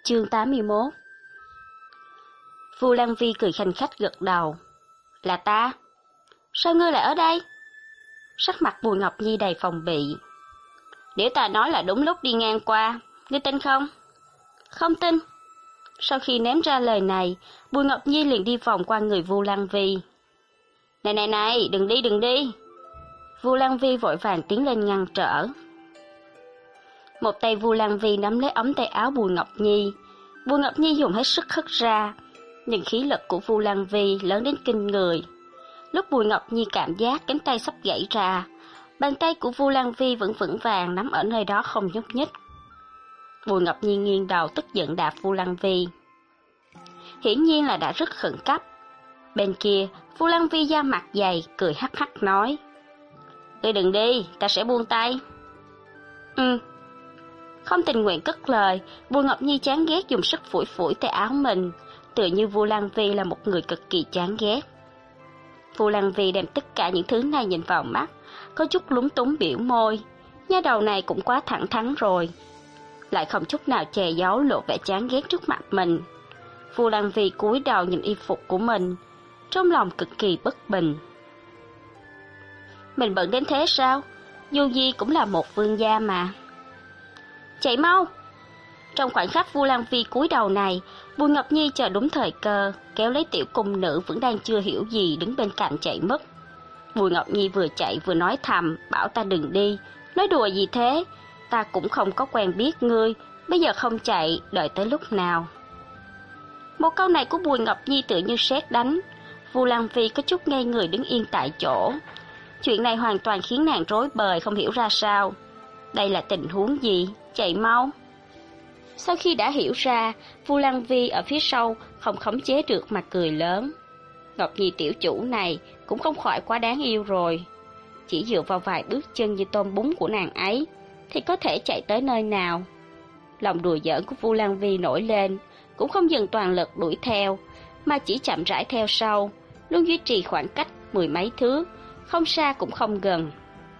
Chương 81. Vu Lăng Vi cười khanh khách gật đầu. Là ta? Sao ngươi lại ở đây? Sắc mặt Bùi Ngọc Nhi đầy phòng bị. Nếu ta nói là đúng lúc đi ngang qua, ngươi tin không? Không tin. Sau khi ném ra lời này, Bùi Ngọc Nhi liền đi vòng qua người Vu Lăng Vi. Này, đừng đi. Vu Lăng Vi vội vàng tiến lên ngăn trở. Một tay Vu Lăng Vi nắm lấy ống tay áo Bùi Ngọc Nhi. Bùi Ngọc Nhi dùng hết sức hất ra, nhưng khí lực của Vu Lăng Vi lớn đến kinh người. Lúc Bùi Ngọc Nhi cảm giác cánh tay sắp gãy ra, bàn tay của Vu Lăng Vi vẫn vững vàng nắm ở nơi đó không nhúc nhích. Bùi Ngọc Nhi nghiêng đầu tức giận đạp Vu Lăng Vi. Hiển nhiên là đã rất khẩn cấp. Bên kia, Vu Lăng Vi da mặt dày, cười hắc hắc nói. Ngươi đừng đi, ta sẽ buông tay. Không tình nguyện cất lời, Bùi Ngọc Nhi chán ghét dùng sức phủi phủi tay áo mình, tựa như Vu Lăng Vi là một người cực kỳ chán ghét. Vu Lăng Vi đem tất cả những thứ này nhìn vào mắt, có chút lúng túng biểu môi. Nha đầu này cũng quá thẳng thắn rồi, lại không chút nào che giấu lộ vẻ chán ghét trước mặt mình. Vu Lăng Vi cúi đầu nhìn y phục của mình, trong lòng cực kỳ bất bình. Mình bận đến thế sao? Dù gì cũng là một vương gia mà. Chạy mau! Trong khoảnh khắc Vu Lăng Vi cúi đầu này, Bùi Ngọc Nhi chờ đúng thời cơ, kéo lấy tiểu cung nữ vẫn đang chưa hiểu gì đứng bên cạnh chạy mất. Bùi Ngọc Nhi vừa chạy vừa nói thầm, bảo ta đừng đi. Nói đùa gì thế? Ta cũng không có quen biết ngươi, bây giờ không chạy, đợi tới lúc nào? Một câu này của Bùi Ngọc Nhi tựa như sét đánh. Vu Lăng Vi có chút ngây người đứng yên tại chỗ. Chuyện này hoàn toàn khiến nàng rối bời không hiểu ra sao. Đây là tình huống gì? Chạy mau! Sau khi đã hiểu ra, Vu Lăng Vi ở phía sau không khống chế được mà cười lớn. Ngọc Nhi tiểu chủ này cũng không khỏi quá đáng yêu rồi. Chỉ dựa vào vài bước chân như tôm bún của nàng ấy thì có thể chạy tới nơi nào? Lòng đùa giỡn của Vu Lăng Vi nổi lên, cũng không dừng toàn lực đuổi theo, mà chỉ chậm rãi theo sau, luôn duy trì khoảng cách mười mấy thước, không xa cũng không gần.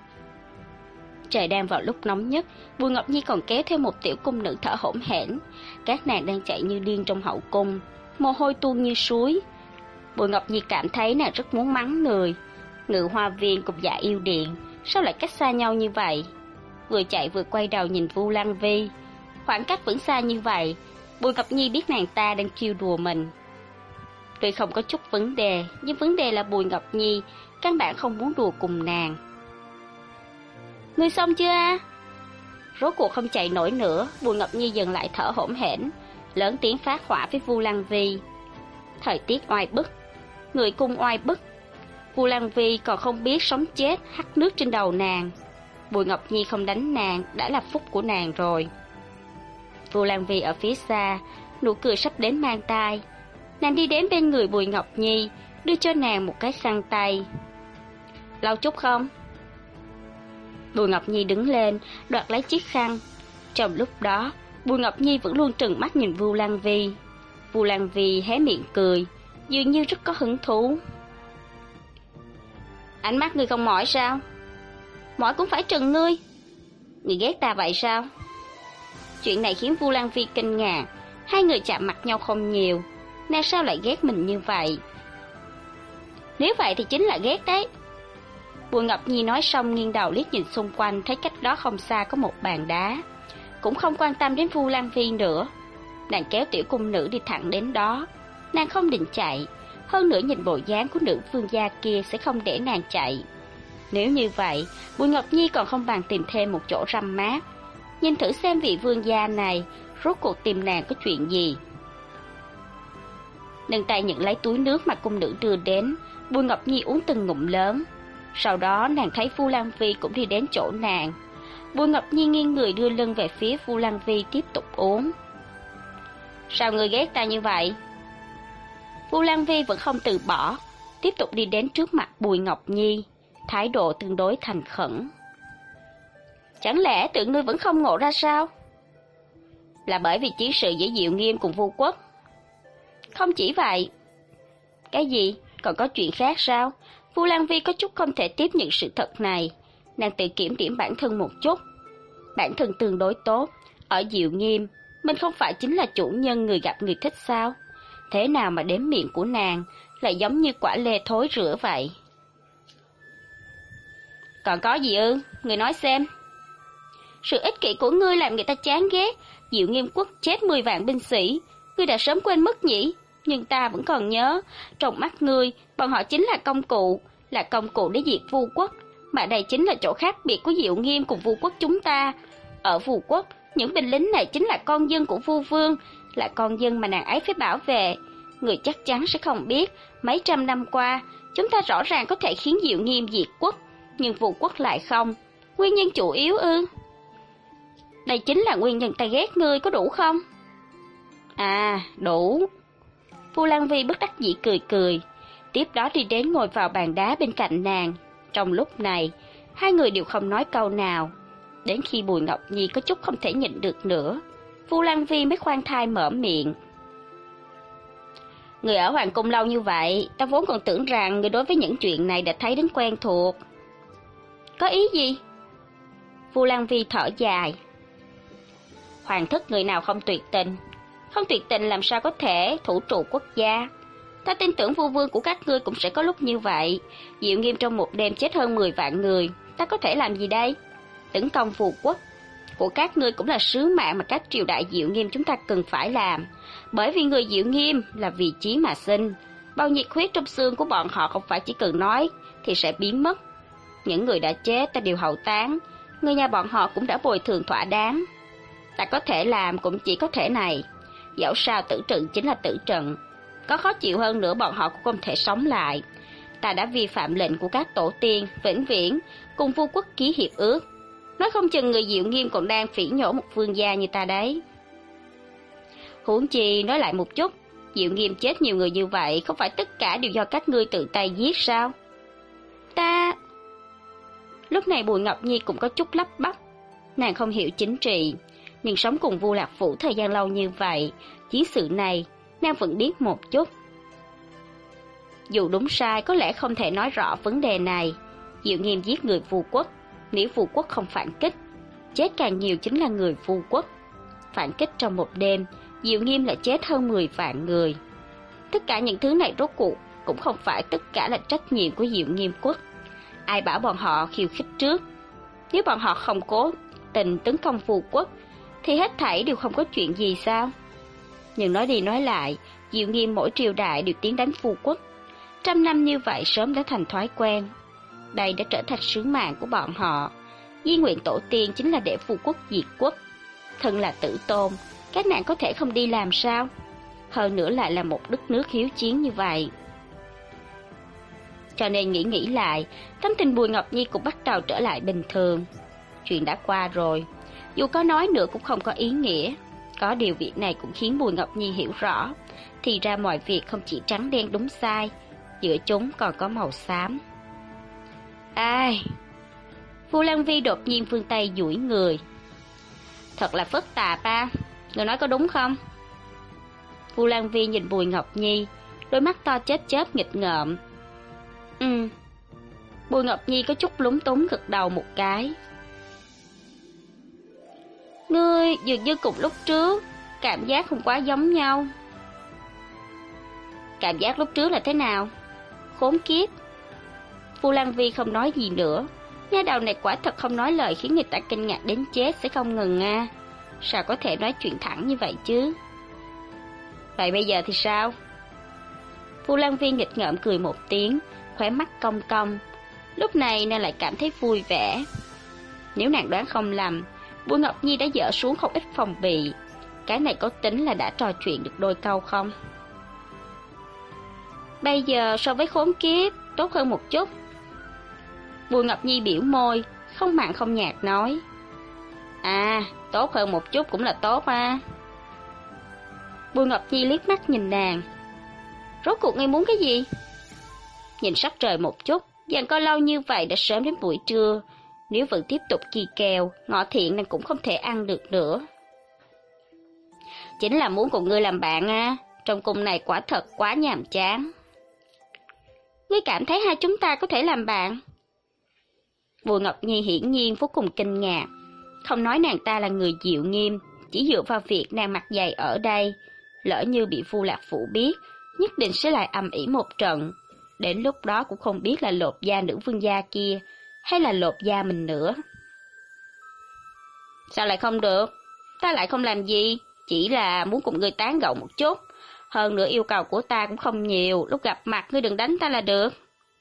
Trời đang vào lúc nóng nhất, Bùi Ngọc Nhi còn kéo theo một tiểu cung nữ thở hổn hển. Các nàng đang chạy như điên trong hậu cung, mồ hôi tuôn như suối. Bùi Ngọc Nhi cảm thấy nàng rất muốn mắng người. Ngự hoa viên cùng Dạ Yêu Điện sao lại cách xa nhau như vậy? Vừa chạy vừa quay đầu nhìn Vu Lăng Vi. Khoảng cách vẫn xa như vậy, Bùi Ngọc Nhi biết nàng ta đang trêu đùa mình. Tuy không có chút vấn đề, nhưng vấn đề là Bùi Ngọc Nhi căn bản không muốn đùa cùng nàng. Ngươi xong chưa a? Rốt cuộc không chạy nổi nữa, Bùi Ngọc Nhi dừng lại thở hổn hển, lớn tiếng phát hỏa với Vu Lăng Vi. Thời tiết oai bức, người cung oai bức, Vu Lăng Vi còn không biết sống chết hắt nước trên đầu nàng. Bùi Ngọc Nhi không đánh nàng đã là phúc của nàng rồi. Vu Lăng Vi ở phía xa, nụ cười sắp đến mang tai. Nàng đi đến bên người Bùi Ngọc Nhi, đưa cho nàng một cái khăn tay. Lau chút không? Bùi Ngọc Nhi đứng lên, đoạt lấy chiếc khăn. Trong lúc đó, Bùi Ngọc Nhi vẫn luôn trừng mắt nhìn Vu Lăng Vi. Vu Lăng Vi hé miệng cười, dường như rất có hứng thú. Ánh mắt ngươi không mỏi sao? Mỏi cũng phải trừng ngươi. Ngươi ghét ta vậy sao? Chuyện này khiến Vu Lăng Vi kinh ngạc. Hai người chạm mặt nhau không nhiều, nàng sao lại ghét mình như vậy? Nếu vậy thì chính là ghét đấy. Bùi Ngọc Nhi nói xong nghiêng đầu liếc nhìn xung quanh, thấy cách đó không xa có một bàn đá, cũng không quan tâm đến Vu Lăng Vi nữa. Nàng kéo tiểu cung nữ đi thẳng đến đó. Nàng không định chạy, hơn nữa nhìn bộ dáng của nữ vương gia kia sẽ không để nàng chạy. Nếu như vậy, Bùi Ngọc Nhi còn không bằng tìm thêm một chỗ râm mát, nhìn thử xem vị vương gia này rốt cuộc tìm nàng có chuyện gì. Nâng tay nhận lấy túi nước mà cung nữ đưa đến, Bùi Ngọc Nhi uống từng ngụm lớn. Sau đó nàng thấy Vu Lăng Vi cũng đi đến chỗ nàng. Bùi Ngọc Nhi nghiêng người đưa lưng về phía Vu Lăng Vi tiếp tục uống. Sao người ghét ta như vậy? Vu Lăng Vi vẫn không từ bỏ, tiếp tục đi đến trước mặt Bùi Ngọc Nhi, thái độ tương đối thành khẩn. Chẳng lẽ tưởng ngươi vẫn không ngộ ra sao? Là bởi vì chiến sự giữa Diệu Nghiêm cùng Vu Quốc? Không chỉ vậy. Cái gì? Còn có chuyện khác sao? Vu Lăng Vi có chút không thể tiếp nhận sự thật này. Nàng tự kiểm điểm bản thân một chút. Bản thân tương đối tốt, ở Diệu Nghiêm Mình không phải chính là chủ nhân người gặp người thích sao? Thế nào mà đếm miệng của nàng lại giống như quả lê thối rữa vậy? Còn có gì ư? Người nói xem. Sự ích kỷ của ngươi làm người ta chán ghét. Diệu Nghiêm quốc chết 10 vạn binh sĩ, ngươi đã sớm quên mất nhỉ? Nhưng ta vẫn còn nhớ, trong mắt ngươi, bọn họ chính là công cụ để diệt Vu quốc, mà đây chính là chỗ khác biệt của Diệu Nghiêm cùng Vu quốc chúng ta. Ở Vu quốc, những binh lính này chính là con dân của Vu vương, là con dân mà nàng ấy phải bảo vệ. Người chắc chắn sẽ không biết, mấy trăm năm qua, chúng ta rõ ràng có thể khiến Diệu Nghiêm diệt quốc, nhưng Vu quốc lại không. Nguyên nhân chủ yếu ư? Đây chính là nguyên nhân ta ghét ngươi, có đủ không? À, đủ. Vu Lan Vi bất đắc dĩ cười cười, tiếp đó đi đến ngồi vào bàn đá bên cạnh nàng. Trong lúc này, hai người đều không nói câu nào. Đến khi Bùi Ngọc Nhi có chút không thể nhịn được nữa, Vu Lan Vi mới khoan thai mở miệng. Người ở Hoàng cung lâu như vậy, ta vốn còn tưởng rằng người đối với những chuyện này đã thấy đến quen thuộc. Có ý gì? Vu Lan Vi thở dài. Hoàng thất người nào không tuyệt tình? Không tuyệt tình làm sao có thể thủ trụ quốc gia? Ta tin tưởng Vu vương của các ngươi cũng sẽ có lúc như vậy. Diệu Nghiêm trong một đêm chết hơn 10 vạn người, ta có thể làm gì đây? Tấn công Vu quốc của các ngươi cũng là sứ mạng mà các triều đại Diệu Nghiêm chúng ta cần phải làm. Bởi vì người Diệu Nghiêm là vì chí mà sinh. Bao nhiệt huyết trong xương của bọn họ không phải chỉ cần nói thì sẽ biến mất. Những người đã chết ta đều hậu táng, người nhà bọn họ cũng đã bồi thường thỏa đáng. Ta có thể làm cũng chỉ có thể này. Dẫu sao tử trận chính là tử trận, có khó chịu hơn nữa bọn họ cũng không thể sống lại. Ta đã vi phạm lệnh của các tổ tiên, vĩnh viễn cùng Vu quốc ký hiệp ước. Nói không chừng người Diệu Nghiêm còn đang phỉ nhổ một vương gia như ta đấy. Huống chi nói lại một chút, Diệu Nghiêm chết nhiều người như vậy, không phải tất cả đều do các ngươi tự tay giết sao? Ta... Lúc này Bùi Ngọc Nhi cũng có chút lắp bắp. Nàng không hiểu chính trị, nhưng sống cùng Vu Lạc Phủ thời gian lâu như vậy, chiến sự này nàng vẫn biết một chút. Dù đúng sai có lẽ không thể nói rõ vấn đề này. Diệu Nghiêm giết người Vu quốc, nếu Vu quốc không phản kích, chết càng nhiều chính là người Vu quốc. Phản kích trong một đêm, Diệu Nghiêm lại chết hơn 10 vạn người. Tất cả những thứ này rốt cuộc cũng không phải tất cả là trách nhiệm của Diệu Nghiêm quốc. Ai bảo bọn họ khiêu khích trước? Nếu bọn họ không cố tình tấn công Vu quốc, thì hết thảy đều không có chuyện gì sao? Nhưng nói đi nói lại, Diệu Nghiêm mỗi triều đại đều tiến đánh Vu quốc. 100 năm như vậy sớm đã thành thói quen. Đây đã trở thành sứ mạng của bọn họ. Di nguyện tổ tiên chính là để Vu quốc diệt quốc. Thân là tử tôn, các nàng có thể không đi làm sao? Hơn nữa lại là một đất nước hiếu chiến như vậy. Cho nên nghĩ lại, tâm tình Bùi Ngọc Nhi cũng bắt đầu trở lại bình thường. Chuyện đã qua rồi, dù có nói nữa cũng không có ý nghĩa. Có điều việc này cũng khiến Bùi Ngọc Nhi hiểu rõ, thì ra mọi việc không chỉ trắng đen đúng sai, giữa chúng còn có màu xám. Ai? Vu Lan Vi đột nhiên vươn tay duỗi người. Thật là phức tạp à, người nói có đúng không? Vu Lan Vi nhìn Bùi Ngọc Nhi, đôi mắt to chớp nghịch ngợm. Bùi Ngọc Nhi có chút lúng túng gật đầu một cái. Ngươi dường như cùng lúc trước, cảm giác không quá giống nhau. Cảm giác lúc trước là thế nào? Khốn kiếp. Vu Lan Vi không nói gì nữa. Nha đầu này quả thật không nói lời khiến người ta kinh ngạc đến chết sẽ không ngừng nga. Sao có thể nói chuyện thẳng như vậy chứ? Vậy bây giờ thì sao? Vu Lan Vi nghịch ngợm cười một tiếng, khóe mắt cong cong. Lúc này nàng lại cảm thấy vui vẻ. Nếu nàng đoán không lầm, Bùi Ngọc Nhi đã dỡ xuống không ít phòng bị. Cái này có tính là đã trò chuyện được đôi câu không? Bây giờ so với khốn kiếp, tốt hơn một chút. Bùi Ngọc Nhi biểu môi, không mặn không nhạt nói. À, tốt hơn một chút cũng là tốt à. Bùi Ngọc Nhi liếc mắt nhìn nàng. Rốt cuộc ngươi muốn cái gì? Nhìn sắc trời một chút, giằng co lâu như vậy đã sớm đến buổi trưa. Nếu vẫn tiếp tục kỳ kèo, ngọ thiện nàng cũng không thể ăn được nữa. Chính là muốn cùng ngươi làm bạn à, trong cung này quả thật quá nhàm chán. Ngươi cảm thấy hai chúng ta có thể làm bạn? Bùi Ngọc Nhi hiển nhiên vô cùng kinh ngạc. Không nói nàng ta là người Diệu Nghiêm, Chỉ dựa vào việc nàng mặc giày ở đây, lỡ như bị Vu Lạc Phủ biết, nhất định sẽ lại ầm ĩ một trận. Đến lúc đó cũng không biết là lột da nữ vương gia kia, hay là lột da mình nữa. Sao lại không được? Ta lại không làm gì, chỉ là muốn cùng ngươi tán gẫu một chút. Hơn nữa yêu cầu của ta cũng không nhiều, lúc gặp mặt ngươi đừng đánh ta là được.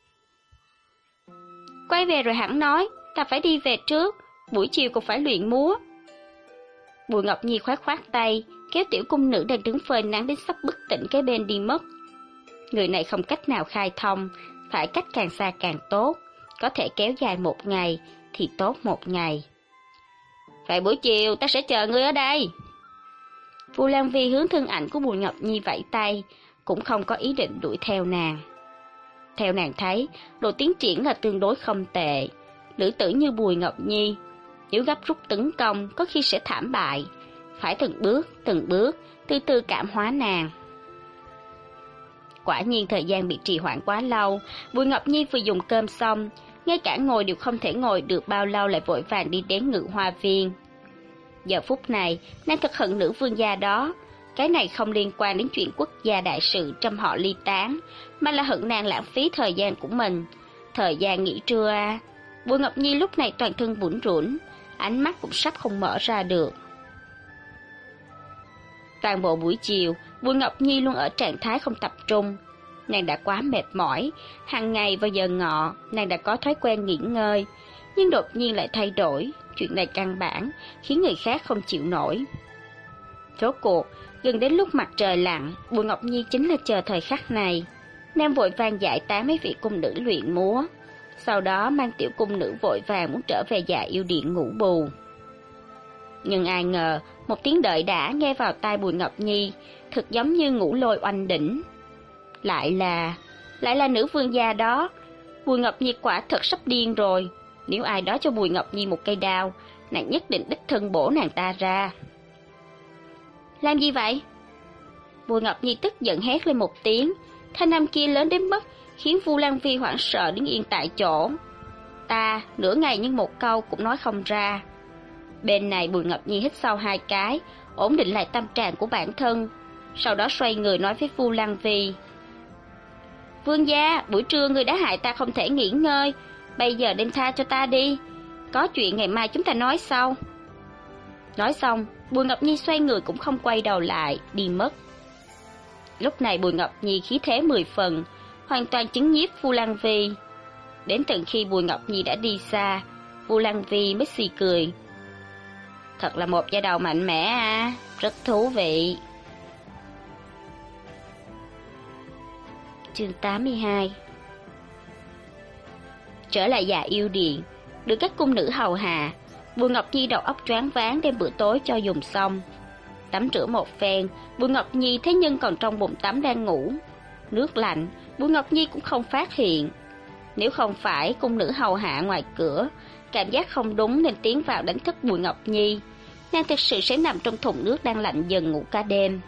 Quay về rồi hẳn nói, ta phải đi về trước, buổi chiều còn phải luyện múa. Bùi Ngọc Nhi khoát khoát tay, kéo tiểu cung nữ đang đứng phơi nắng đến sắp bất tỉnh cái bên đi mất. Người này không cách nào khai thông, phải cách càng xa càng tốt, có thể kéo dài một ngày thì tốt một ngày. Vậy buổi chiều ta sẽ chờ ngươi ở đây. Vu Lan Vi hướng thân ảnh của Bùi Ngọc Nhi vẫy tay, cũng không có ý định đuổi theo nàng. Theo nàng thấy, độ tiến triển là tương đối không tệ. Nữ tử như Bùi Ngọc Nhi, nếu gấp rút tấn công có khi sẽ thảm bại. Phải từng bước, từ từ cảm hóa nàng. Quả nhiên thời gian bị trì hoãn quá lâu, Bùi Ngọc Nhi vừa dùng cơm xong, ngay cả ngồi đều không thể ngồi được bao lâu lại vội vàng đi đến Ngự Hoa Viên. Giờ phút này, nàng thật hận nữ vương gia đó. Cái này không liên quan đến chuyện quốc gia đại sự trăm họ ly tán, mà là hận nàng lãng phí thời gian của mình. Thời gian nghỉ trưa à. Bùi Ngọc Nhi lúc này toàn thân bủn rủn, ánh mắt cũng sắp không mở ra được. Toàn bộ buổi chiều, Bùi Ngọc Nhi luôn ở trạng thái không tập trung. Nàng đã quá mệt mỏi, hàng ngày vào giờ ngọ, nàng đã có thói quen nghỉ ngơi, nhưng đột nhiên lại thay đổi, chuyện này căn bản khiến người khác không chịu nổi. Rốt cuộc, gần đến lúc mặt trời lặn, Bùi Ngọc Nhi chính là chờ thời khắc này. Nàng vội vàng giải tán mấy vị cung nữ luyện múa, sau đó mang tiểu cung nữ vội vàng muốn trở về Dạ Yêu Điện ngủ bù. Nhưng ai ngờ, một tiếng đợi đã nghe vào tai Bùi Ngọc Nhi, thật giống như ngũ lôi oanh đỉnh. Lại là nữ vương gia đó. Bùi Ngọc Nhi quả thật sắp điên rồi. Nếu ai đó cho Bùi Ngọc Nhi một cây đao, nàng nhất định đích thân bổ nàng ta ra. Làm gì vậy? Bùi Ngọc Nhi tức giận hét lên một tiếng, thanh âm kia lớn đến mức khiến Vu Lan Vi hoảng sợ đứng yên tại chỗ. Ta nửa ngày nhưng một câu cũng nói không ra. Bên này Bùi Ngọc Nhi hít sâu 2 cái, ổn định lại tâm trạng của bản thân, sau đó xoay người nói với Vu Lan Vi: Vương gia, buổi trưa ngươi đã hại ta không thể nghỉ ngơi, bây giờ đem tha cho ta đi, có chuyện ngày mai chúng ta nói sau. Nói xong, Bùi Ngọc Nhi xoay người cũng không quay đầu lại, đi mất. Lúc này Bùi Ngọc Nhi khí thế 10 phần, hoàn toàn chứng nhiếp Vu Lan Vi. Đến tận khi Bùi Ngọc Nhi đã đi xa, Vu Lan Vi mới xì cười. Thật là một giai đầu mạnh mẽ à, rất thú vị. Chương 82. Trở lại Dạ Yêu Điện, được các cung nữ hầu hạ, Bùi Ngọc Nhi đầu óc choáng váng đem bữa tối cho dùng xong. Tắm rửa một phen, Bùi Ngọc Nhi thấy Nhân còn trong bồn tắm đang ngủ. Nước lạnh, Bùi Ngọc Nhi cũng không phát hiện. Nếu không phải cung nữ hầu hạ ngoài cửa, cảm giác không đúng nên tiến vào đánh thức Bùi Ngọc Nhi, nàng thực sự sẽ nằm trong thùng nước đang lạnh dần ngủ cả đêm.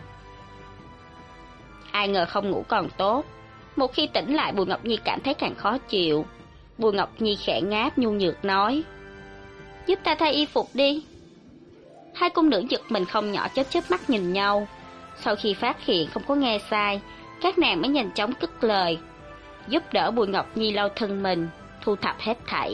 Ai ngờ không ngủ còn tốt. Một khi tỉnh lại, Bùi Ngọc Nhi cảm thấy càng khó chịu. Bùi Ngọc Nhi khẽ ngáp nhu nhược nói: Giúp ta thay y phục đi. Hai cung nữ giật mình không nhỏ, chớp mắt nhìn nhau. Sau khi phát hiện không có nghe sai, các nàng mới nhanh chóng cất lời, giúp đỡ Bùi Ngọc Nhi lau thân mình, thu thập hết thảy.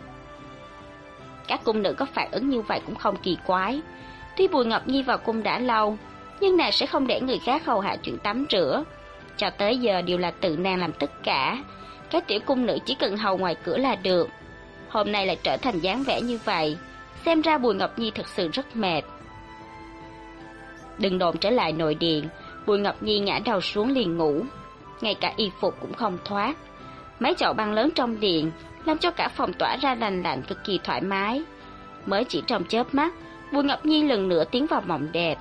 Các cung nữ có phản ứng như vậy cũng không kỳ quái. Tuy Bùi Ngọc Nhi vào cung đã lâu, nhưng nàng sẽ không để người khác hầu hạ chuyện tắm rửa. Cho tới giờ đều là tự nàng làm tất cả. Các tiểu cung nữ chỉ cần hầu ngoài cửa là được. Hôm nay lại trở thành dáng vẻ như vậy, xem ra Bùi Ngọc Nhi thật sự rất mệt. Đừng đồn trở lại nội điện, Bùi Ngọc Nhi ngã đầu xuống liền ngủ, ngay cả y phục cũng không thoát. Mấy chậu băng lớn trong điện làm cho cả phòng tỏa ra lành lạnh cực kỳ thoải mái. Mới chỉ trong chớp mắt, Bùi Ngọc Nhi lần nữa tiến vào mộng đẹp.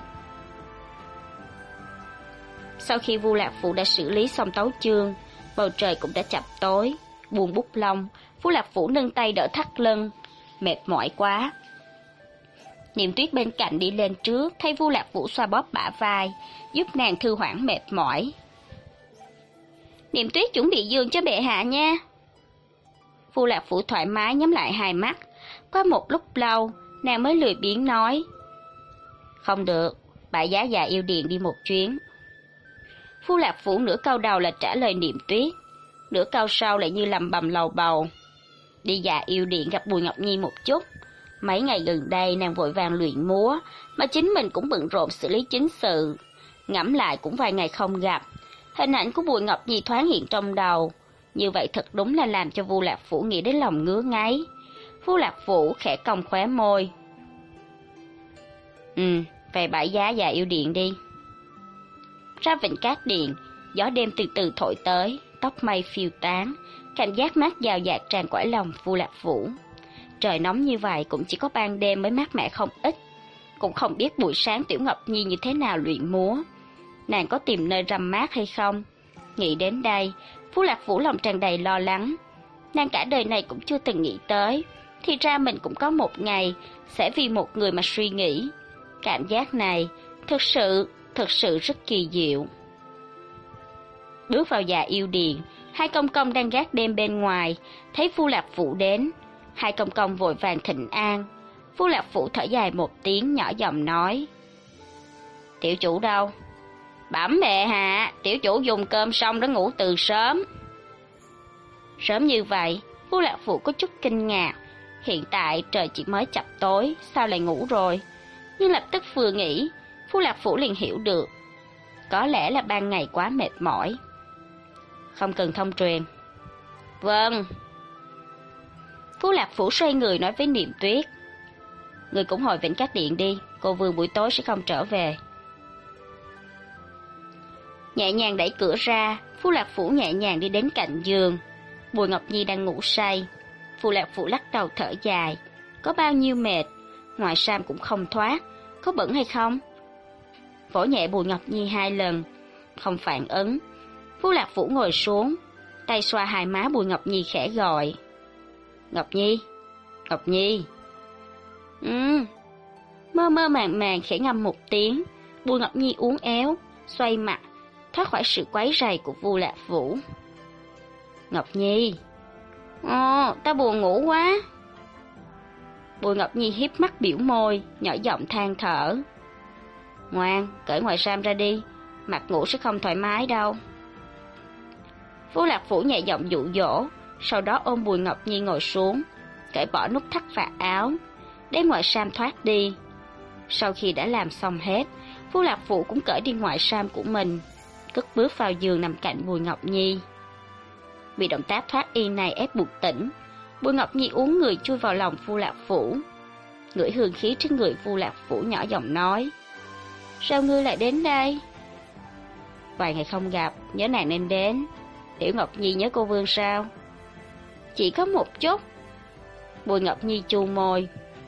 Sau khi Vu Lạc Phủ đã xử lý xong tấu chương, bầu trời cũng đã chập tối. Buông bút lông, Vu Lạc Phủ nâng tay đỡ thắt lưng, mệt mỏi quá. Niệm Tuyết bên cạnh đi lên trước, thấy Vu Lạc Phủ xoa bóp bả vai, giúp nàng thư hoãn mệt mỏi. Niệm Tuyết chuẩn bị giường cho bệ hạ nha. Vu Lạc Phủ thoải mái nhắm lại hai mắt. Qua một lúc lâu, nàng mới lười biếng nói: Không được, bại giá và yêu điện đi một chuyến. Phu Lạc Phủ nửa câu đầu là trả lời Niệm Tuyết, nửa câu sau lại như lầm bầm lầu bầu. Đi dạ yêu điện gặp Bùi Ngọc Nhi một chút. Mấy ngày gần đây nàng vội vàng luyện múa, mà chính mình cũng bận rộn xử lý chính sự. Ngẫm lại cũng vài ngày không gặp, hình ảnh của Bùi Ngọc Nhi thoáng hiện trong đầu. Như vậy thật đúng là làm cho Vu Lạc Phủ nghĩ đến lòng ngứa ngáy. Vu Lạc Phủ khẽ cong khóe môi. Về bãi giá và yêu điện đi. Ra Vịnh Cát Điện, gió đêm từ từ thổi tới, tóc mây phiêu tán, cảm giác mát dào dạt tràn cõi lòng Vu Lạc Phủ. Trời nóng như vậy cũng chỉ có ban đêm mới mát mẻ không ít. Cũng không biết buổi sáng Tiểu Ngọc Nhi như thế nào luyện múa. Nàng có tìm nơi râm mát hay không? Nghĩ đến đây, Vu Lạc Phủ lòng tràn đầy lo lắng. Nàng cả đời này cũng chưa từng nghĩ tới, thì ra mình cũng có một ngày sẽ vì một người mà suy nghĩ. Cảm giác này thực sự rất kỳ diệu. Bước vào dạ yêu điện, hai công công đang gác đêm bên ngoài, thấy Vu Lạc Phủ đến. Hai công công vội vàng thỉnh an. Vu Lạc Phủ thở dài một tiếng, nhỏ giọng nói: Tiểu chủ đâu? Bẩm bệ hạ, tiểu chủ dùng cơm xong đã ngủ từ sớm. Sớm như vậy, Vu Lạc Phủ có chút kinh ngạc. Hiện tại trời chỉ mới chập tối, sao lại ngủ rồi? Nhưng lập tức vừa nghĩ, Vu Lạc Phủ liền hiểu được. Có lẽ là ban ngày quá mệt mỏi. Không cần thông truyền. Vâng. Vu Lạc Phủ xoay người nói với Niệm Tuyết: Người cũng hồi Vĩnh Cát Điện đi, cô Vương buổi tối sẽ không trở về. Nhẹ nhàng đẩy cửa ra, Vu Lạc Phủ nhẹ nhàng đi đến cạnh giường. Bùi Ngọc Nhi đang ngủ say. Vu Lạc Phủ lắc đầu thở dài. Có bao nhiêu mệt, ngoài sam cũng không thoát, có bẩn hay không? Vỗ nhẹ Bùi Ngọc Nhi 2 lần, không phản ứng. Vu Lạc Phủ ngồi xuống, tay xoa hai má Bùi Ngọc Nhi khẽ gọi: Ngọc Nhi, Ngọc Nhi. Mơ mơ màng màng khẽ ngâm một tiếng. Bùi Ngọc Nhi uốn éo, xoay mặt, thoát khỏi sự quấy rầy của Vu Lạc Phủ. Ngọc Nhi. Ta buồn ngủ quá. Bùi Ngọc Nhi hiếp mắt biểu môi, nhỏ giọng than thở. Ngoan, cởi ngoài sam ra đi, mặt ngủ sẽ không thoải mái đâu. Vu Lạc Phủ nhẹ giọng dụ dỗ, sau đó ôm Bùi Ngọc Nhi ngồi xuống, cởi bỏ nút thắt vạt áo, để ngoại sam thoát đi. Sau khi đã làm xong hết, Vu Lạc Phủ cũng cởi đi ngoại sam của mình, cất bước vào giường nằm cạnh Bùi Ngọc Nhi. Bị động tác thoát y này ép buộc tỉnh, Bùi Ngọc Nhi uốn người chui vào lòng Vu Lạc Phủ, ngửi hương khí trên người Vu Lạc Phủ, nhỏ giọng nói: Sao ngươi lại đến đây? Vài ngày không gặp, nhớ nàng nên đến. Tiểu Ngọc Nhi nhớ cô Vương sao? Chỉ có một chút. Bùi Ngọc Nhi chu môi.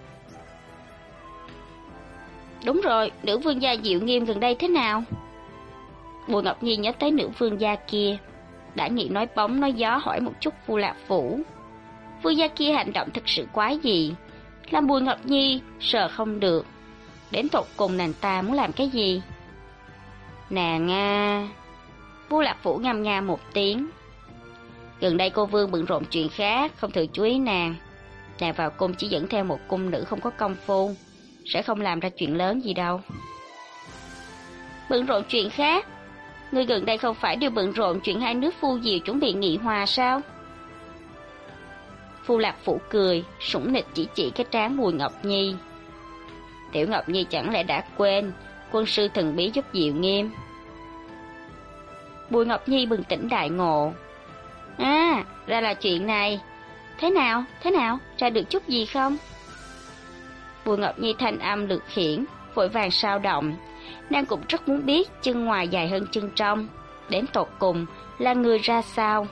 Đúng rồi, nữ vương gia Diệu Nghiêm gần đây thế nào? Bùi Ngọc Nhi nhớ tới nữ vương gia kia, đã nghĩ nói bóng nói gió hỏi một chút Vu Lạc Phủ. Vương gia kia hành động thực sự quái dị, làm Bùi Ngọc Nhi sợ không được. Đến tột cùng nàng ta muốn làm cái gì? Nàng Vu Lạc Phủ ngâm nga một tiếng. Gần đây cô Vương bận rộn chuyện khác, không thường chú ý nàng. Nàng vào cung chỉ dẫn theo một cung nữ không có công phu, sẽ không làm ra chuyện lớn gì đâu. Bận rộn chuyện khác? Ngươi gần đây không phải đều bận rộn chuyện hai nước Phu Diều chuẩn bị nghị hòa sao? Vu Lạc Phủ cười, sủng nịch chỉ cái trán Bùi Ngọc Nhi. Tiểu Ngọc Nhi chẳng lẽ đã quên quân sư thần bí giúp Diệu Nghiêm? Bùi Ngọc Nhi bừng tỉnh đại ngộ. Ra là chuyện này. Thế nào, ra được chút gì không? Bùi Ngọc Nhi thanh âm lực khiển, vội vàng sao động. Nàng cũng rất muốn biết chân ngoài dài hơn chân trong, đến tột cùng là người ra sao.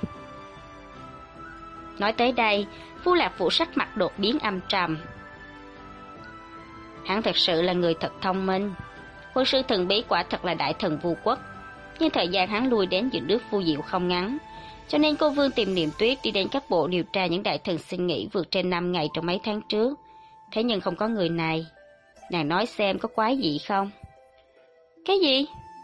Nói tới đây, Vu Lạc Phủ sắc mặt đột biến âm trầm. Hắn thật sự là người thật thông minh. Quân sư thần bí quả thật là đại thần Vu Quốc, nhưng thời gian hắn lui đến giữa nước Vu Diệu không ngắn, cho nên cô Vương tìm Niệm Tuyết đi đến các bộ điều tra những đại thần xin nghỉ vượt trên 5 ngày trong mấy tháng trước. Thế nhưng không có người này. Nàng nói xem có quái gì không? Cái gì?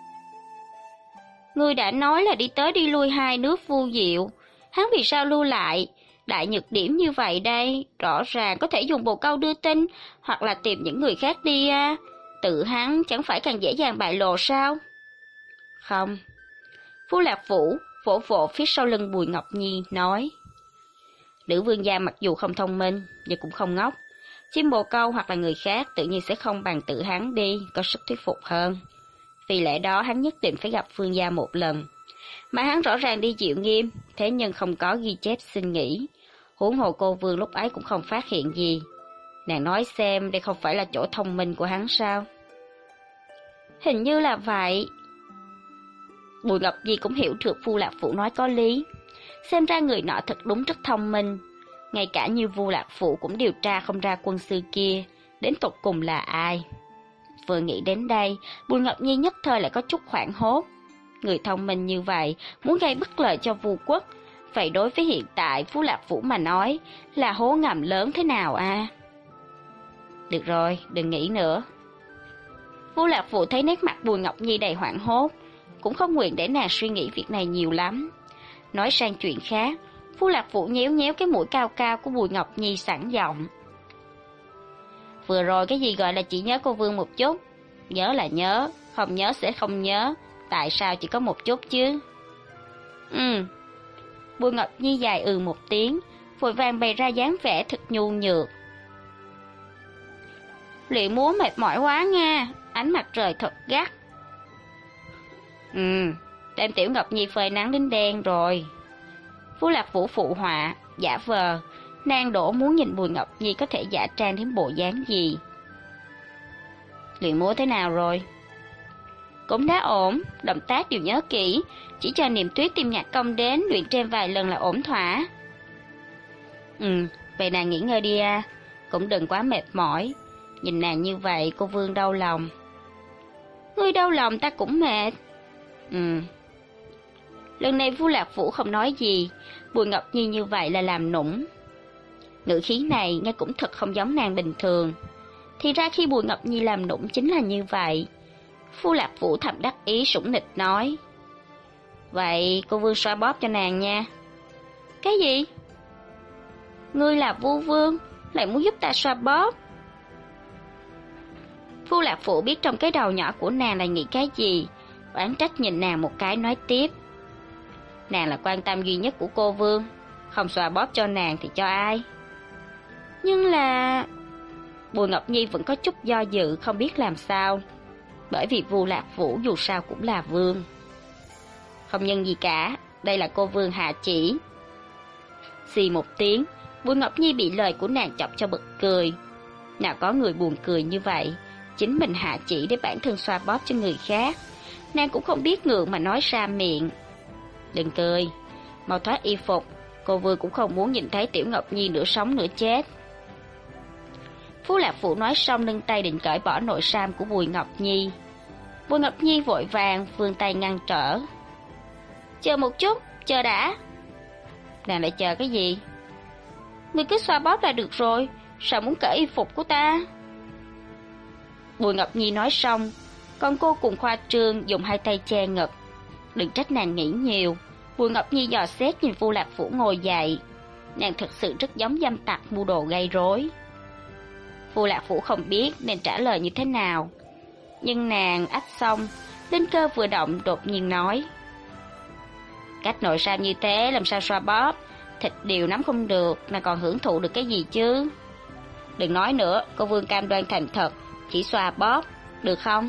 Ngươi đã nói là đi tới đi lui hai nước Vu Diệu, hắn vì sao lưu lại? Đại nhược điểm như vậy đây, rõ ràng có thể dùng bồ câu đưa tin, hoặc là tìm những người khác đi tự hắn chẳng phải càng dễ dàng bại lộ sao? Không. Phú Lạc Vũ vỗ vỗ phía sau lưng Bùi Ngọc Nhi nói. Nữ vương gia mặc dù không thông minh, nhưng cũng không ngốc. Chim bồ câu hoặc là người khác tự nhiên sẽ không bằng tự hắn đi, có sức thuyết phục hơn. Vì lẽ đó hắn nhất định phải gặp vương gia một lần. Mà hắn rõ ràng đi Diệu Nghiêm, thế nhưng không có ghi chép xin nghỉ. Huống hồ cô vương lúc ấy cũng không phát hiện gì. Nàng nói xem đây không phải là chỗ thông minh của hắn sao? Hình như là vậy. Bùi Ngọc Nhi cũng hiểu được Vu Lạc Phủ nói có lý. Xem ra người nọ thật đúng rất thông minh. Ngay cả như Vu Lạc Phủ cũng điều tra không ra quân sư kia, đến tột cùng là ai. Vừa nghĩ đến đây, Bùi Ngọc Nhi nhất thời lại có chút hoảng hốt. Người thông minh như vậy, muốn gây bất lợi cho Vu quốc, vậy đối với hiện tại Vu Lạc Phủ mà nói, là hố ngầm lớn thế nào a? Được rồi, đừng nghĩ nữa. Vu Lạc Phủ thấy nét mặt Bùi Ngọc Nhi đầy hoảng hốt, cũng không nguyện để nàng suy nghĩ việc này nhiều lắm. Nói sang chuyện khác, Vu Lạc Phủ nhéo nhéo cái mũi cao cao của Bùi Ngọc Nhi sẵn giọng. Vừa rồi cái gì gọi là chỉ nhớ cô vương một chút? Nhớ là nhớ, không nhớ sẽ không nhớ. Tại sao chỉ có một chút chứ? Bùi Ngọc Nhi dài một tiếng, vội vàng bày ra dáng vẻ thật nhu nhược. Luyện múa mệt mỏi quá nha, ánh mặt trời thật gắt. Đem Tiểu Ngọc Nhi phơi nắng đến đen rồi. Phú Lạc Vũ phụ họa, giả vờ, nàng đổ muốn nhìn Bùi Ngọc Nhi có thể giả trang đến bộ dáng gì. Luyện múa thế nào rồi? Cũng đã ổn, động tác đều nhớ kỹ, chỉ cho Niệm Tuyết tìm nhạc công đến luyện thêm vài lần là ổn thỏa. Vậy nàng nghỉ ngơi đi à, cũng đừng quá mệt mỏi. Nhìn nàng như vậy cô vương đau lòng. Ngươi đau lòng ta cũng mệt. Lần này Vu Lạc Vũ không nói gì, Bùi Ngọc Nhi như vậy là làm nũng. Ngữ khí này nghe cũng thật không giống nàng bình thường. Thì ra khi Bùi Ngọc Nhi làm nũng chính là như vậy. Vu Lạc Vũ thầm đắc ý sủng nịch nói. Vậy cô vương xoa bóp cho nàng nha. Cái gì? Ngươi là Vu vương, lại muốn giúp ta xoa bóp? Vu Lạc Vũ biết trong cái đầu nhỏ của nàng là nghĩ cái gì, oán trách nhìn nàng một cái nói tiếp. Nàng là quan tâm duy nhất của cô vương, không xoa bóp cho nàng thì cho ai? Nhưng là... Bùi Ngọc Nhi vẫn có chút do dự không biết làm sao, bởi vì Vu Lạc Vũ dù sao cũng là vương. Không nhân gì cả, đây là cô vương hạ chỉ. Xì một tiếng, Bùi Ngọc Nhi bị lời của nàng chọc cho bật cười. Nào có người buồn cười như vậy, chính mình hạ chỉ để bản thân xoa bóp cho người khác, nàng cũng không biết ngượng mà nói ra miệng. Đừng cười, mau thoát y phục, cô vương cũng không muốn nhìn thấy Tiểu Ngọc Nhi nửa sống nửa chết. Phú Lạc Vũ nói xong nâng tay định cởi bỏ nội sam của Bùi Ngọc Nhi. Bùi Ngọc Nhi vội vàng vươn tay ngăn trở. Chờ một chút, chờ đã. Nàng lại chờ cái gì? Ngươi cứ xoa bóp là được rồi, sao muốn cởi y phục của ta? Bùi Ngọc Nhi nói xong, còn cô cùng khoa trương dùng hai tay che ngực. Đừng trách nàng nghĩ nhiều. Bùi Ngọc Nhi dò xét nhìn Vu Lạc Vũ ngồi dậy. Nàng thật sự rất giống dâm tặc mưu đồ gây rối. Vu Lạc Vũ không biết nên trả lời như thế nào, nhưng nàng ách xong, linh cơ vừa động đột nhiên nói. Cách nội sam như thế làm sao xoa bóp, thịt đều nắm không được, nàng còn hưởng thụ được cái gì chứ? Đừng nói nữa, cô vương cam đoan thành thật, chỉ xoa bóp, được không?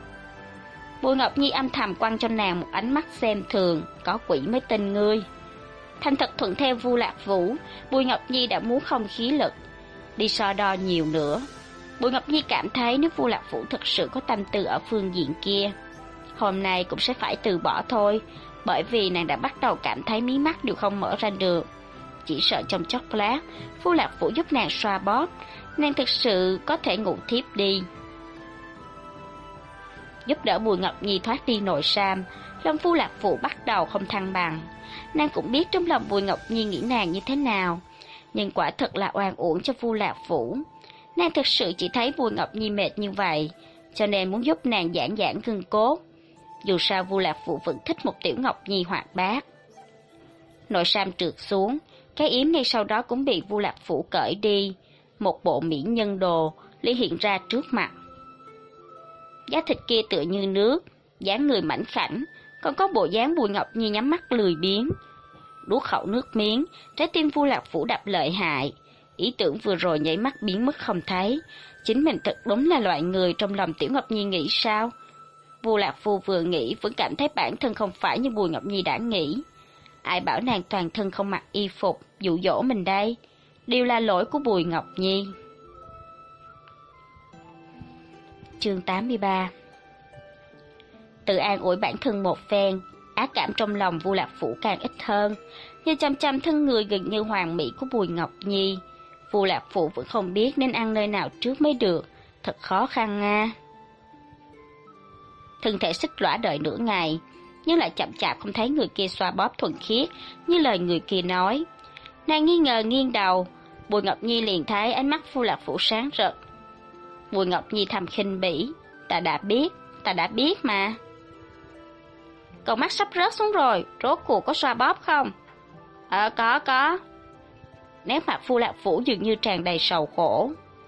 Bùi Ngọc Nhi âm thầm quăng cho nàng một ánh mắt xem thường, có quỷ mới tin ngươi. Thành thật thuận theo Vu Lạc Vũ, Bùi Ngọc Nhi đã muốn không khí lực, đi so đo nhiều nữa. Bùi Ngọc Nhi cảm thấy nếu Vu Lạc Vũ thực sự có tâm tư ở phương diện kia, hôm nay cũng sẽ phải từ bỏ thôi, bởi vì nàng đã bắt đầu cảm thấy mí mắt đều không mở ra được. Chỉ sợ trong chốc lát, Vu Lạc Vũ giúp nàng xoa bóp, nàng thực sự có thể ngủ thiếp đi. Giúp đỡ Bùi Ngọc Nhi thoát đi nội sam, lòng Vu Lạc Vũ bắt đầu không thăng bằng. Nàng cũng biết trong lòng Bùi Ngọc Nhi nghĩ nàng như thế nào, nhưng quả thật là oan uổng cho Vu Lạc Vũ. Nàng thực sự chỉ thấy Bùi Ngọc Nhi mệt như vậy, cho nên muốn giúp nàng giãn giãn gân cốt. Dù sao Vu Lạc Vũ vẫn thích một Tiểu Ngọc Nhi hoạt bát. Nội sam trượt xuống, cái yếm ngay sau đó cũng bị Vu Lạc Vũ cởi đi. Một bộ mỹ nhân đồ liền hiện ra trước mặt. giá thịt kia tựa như nước, dáng người mảnh khảnh, còn có bộ dáng Bùi Ngọc Nhi nhắm mắt lười biếng. Nuốt khẩu nước miếng, trái tim Vu Lạc Phủ đập lợi hại. Ý tưởng vừa rồi nháy mắt biến mất không thấy. Chính mình thật đúng là loại người trong lòng Tiểu Ngọc Nhi nghĩ sao? Vu Lạc Phu vừa nghĩ vẫn cảm thấy bản thân không phải như Bùi Ngọc Nhi đã nghĩ. Ai bảo nàng toàn thân không mặc y phục, dụ dỗ mình đây? Đều là lỗi của Bùi Ngọc Nhi. Chương 83. Tự an ủi bản thân một phen, ác cảm trong lòng Vu Lạc Phủ càng ít hơn. Nhìn chăm chăm thân người gần như hoàn mỹ của Bùi Ngọc Nhi, Vu Lạc Phủ vẫn không biết nên ăn nơi nào trước mới được, thật khó khăn nga. Thân thể xích lõa đợi nửa ngày, nhưng lại chậm chạp không thấy người kia xoa bóp thuần khiết như lời người kia nói. Nàng nghi ngờ nghiêng đầu, Bùi Ngọc Nhi liền thấy ánh mắt Vu Lạc Phủ sáng rực. Bùi Ngọc Nhi thầm khinh bỉ, ta đã biết mà. Cậu mắt sắp rớt xuống rồi, rốt cuộc có xoa bóp không? Có. Nét mặt Vu Lạc Phủ dường như tràn đầy sầu khổ.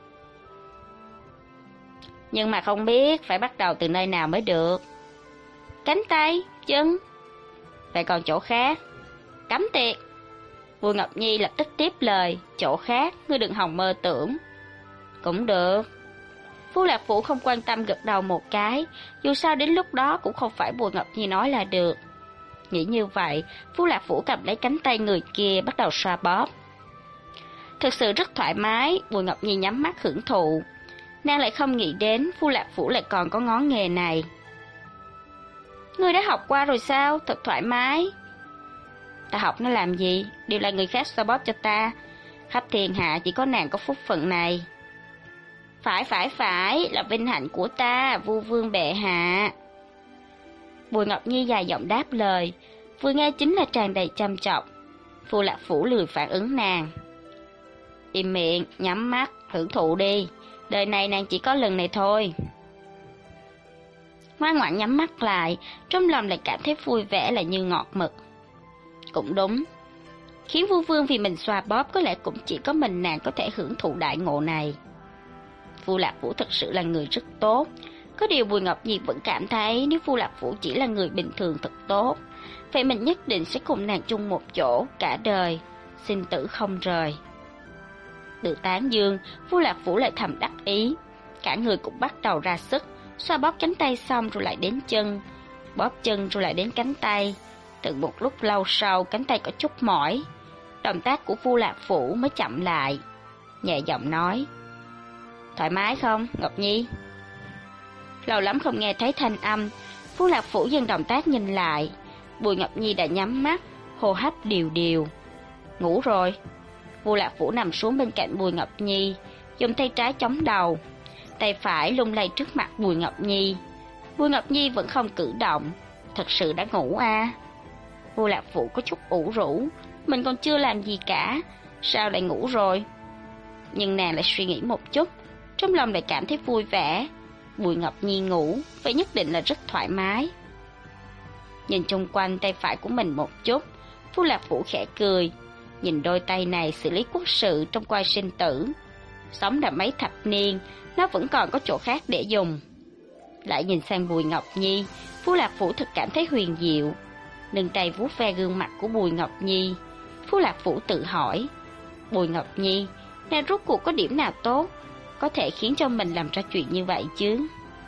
Nhưng mà không biết phải bắt đầu từ nơi nào mới được. Cánh tay, chân. Vậy còn chỗ khác? Cấm tiệt. Bùi Ngọc Nhi lập tức tiếp lời, chỗ khác, ngươi đừng hòng mơ tưởng. Cũng được. Vu Lạc Phủ không quan tâm gật đầu một cái, dù sao đến lúc đó cũng không phải Bùi Ngọc Nhi nói là được. Nghĩ như vậy, Vu Lạc Phủ cầm lấy cánh tay người kia bắt đầu xoa bóp. Thực sự rất thoải mái, Bùi Ngọc Nhi nhắm mắt hưởng thụ. Nàng lại không nghĩ đến Vu Lạc Phủ lại còn có ngón nghề này. Ngươi đã học qua rồi sao? Thật thoải mái. Ta học nó làm gì? Đều là người khác xoa bóp cho ta. Khắp thiên hạ chỉ có nàng có phúc phận này. Phải, là vinh hạnh của ta, Vu Vương bệ hạ. Bùi Ngọc Nhi dài giọng đáp lời, vừa nghe chính là tràn đầy chăm chọc. Vu Lạc Phủ lười phản ứng nàng. Im miệng, nhắm mắt, hưởng thụ đi. Đời này nàng chỉ có lần này thôi. Ngoan ngoãn nhắm mắt lại, trong lòng lại cảm thấy vui vẻ là như ngọt mực. Cũng đúng, khiến Vu Vương vì mình xoa bóp có lẽ cũng chỉ có mình nàng có thể hưởng thụ đại ngộ này. Vu Lạc Phủ thật sự là người rất tốt. Có điều Bùi Ngọc Nhi vẫn cảm thấy nếu Vu Lạc Phủ chỉ là người bình thường thật tốt, vậy mình nhất định sẽ cùng nàng chung một chỗ cả đời, sinh tử không rời. Được tán dương, Vu Lạc Phủ lại thầm đắc ý, cả người cũng bắt đầu ra sức, xoa bóp cánh tay xong rồi lại đến chân, bóp chân rồi lại đến cánh tay. Từ một lúc lâu sau, cánh tay có chút mỏi, động tác của Vu Lạc Phủ mới chậm lại, nhẹ giọng nói: thoải mái không, Ngọc Nhi? Lâu lắm không nghe thấy thanh âm, Vu Lạc Phủ dừng động tác nhìn lại, Bùi Ngọc Nhi đã nhắm mắt, hô hấp đều đều. Ngủ rồi. Vu Lạc Phủ nằm xuống bên cạnh Bùi Ngọc Nhi, dùng tay trái chống đầu, tay phải lung lay trước mặt Bùi Ngọc Nhi. Bùi Ngọc Nhi vẫn không cử động, thật sự đã ngủ à? Vu Lạc Phủ có chút ủ rũ, mình còn chưa làm gì cả, sao lại ngủ rồi? Nhưng nàng lại suy nghĩ một chút, trong lòng lại cảm thấy vui vẻ. Bùi Ngọc Nhi ngủ, vậy nhất định là rất thoải mái. Nhìn chung quanh tay phải của mình một chút, Vu Lạc Phủ khẽ cười, nhìn đôi tay này xử lý quốc sự trong quay sinh tử. Sống đã mấy thập niên, nó vẫn còn có chỗ khác để dùng. Lại nhìn sang Bùi Ngọc Nhi, Vu Lạc Phủ thật cảm thấy huyền diệu. Nâng tay vuốt ve gương mặt của Bùi Ngọc Nhi, Vu Lạc Phủ tự hỏi, Bùi Ngọc Nhi, nàng rốt cuộc có điểm nào tốt, có thể khiến cho mình làm ra chuyện như vậy chứ?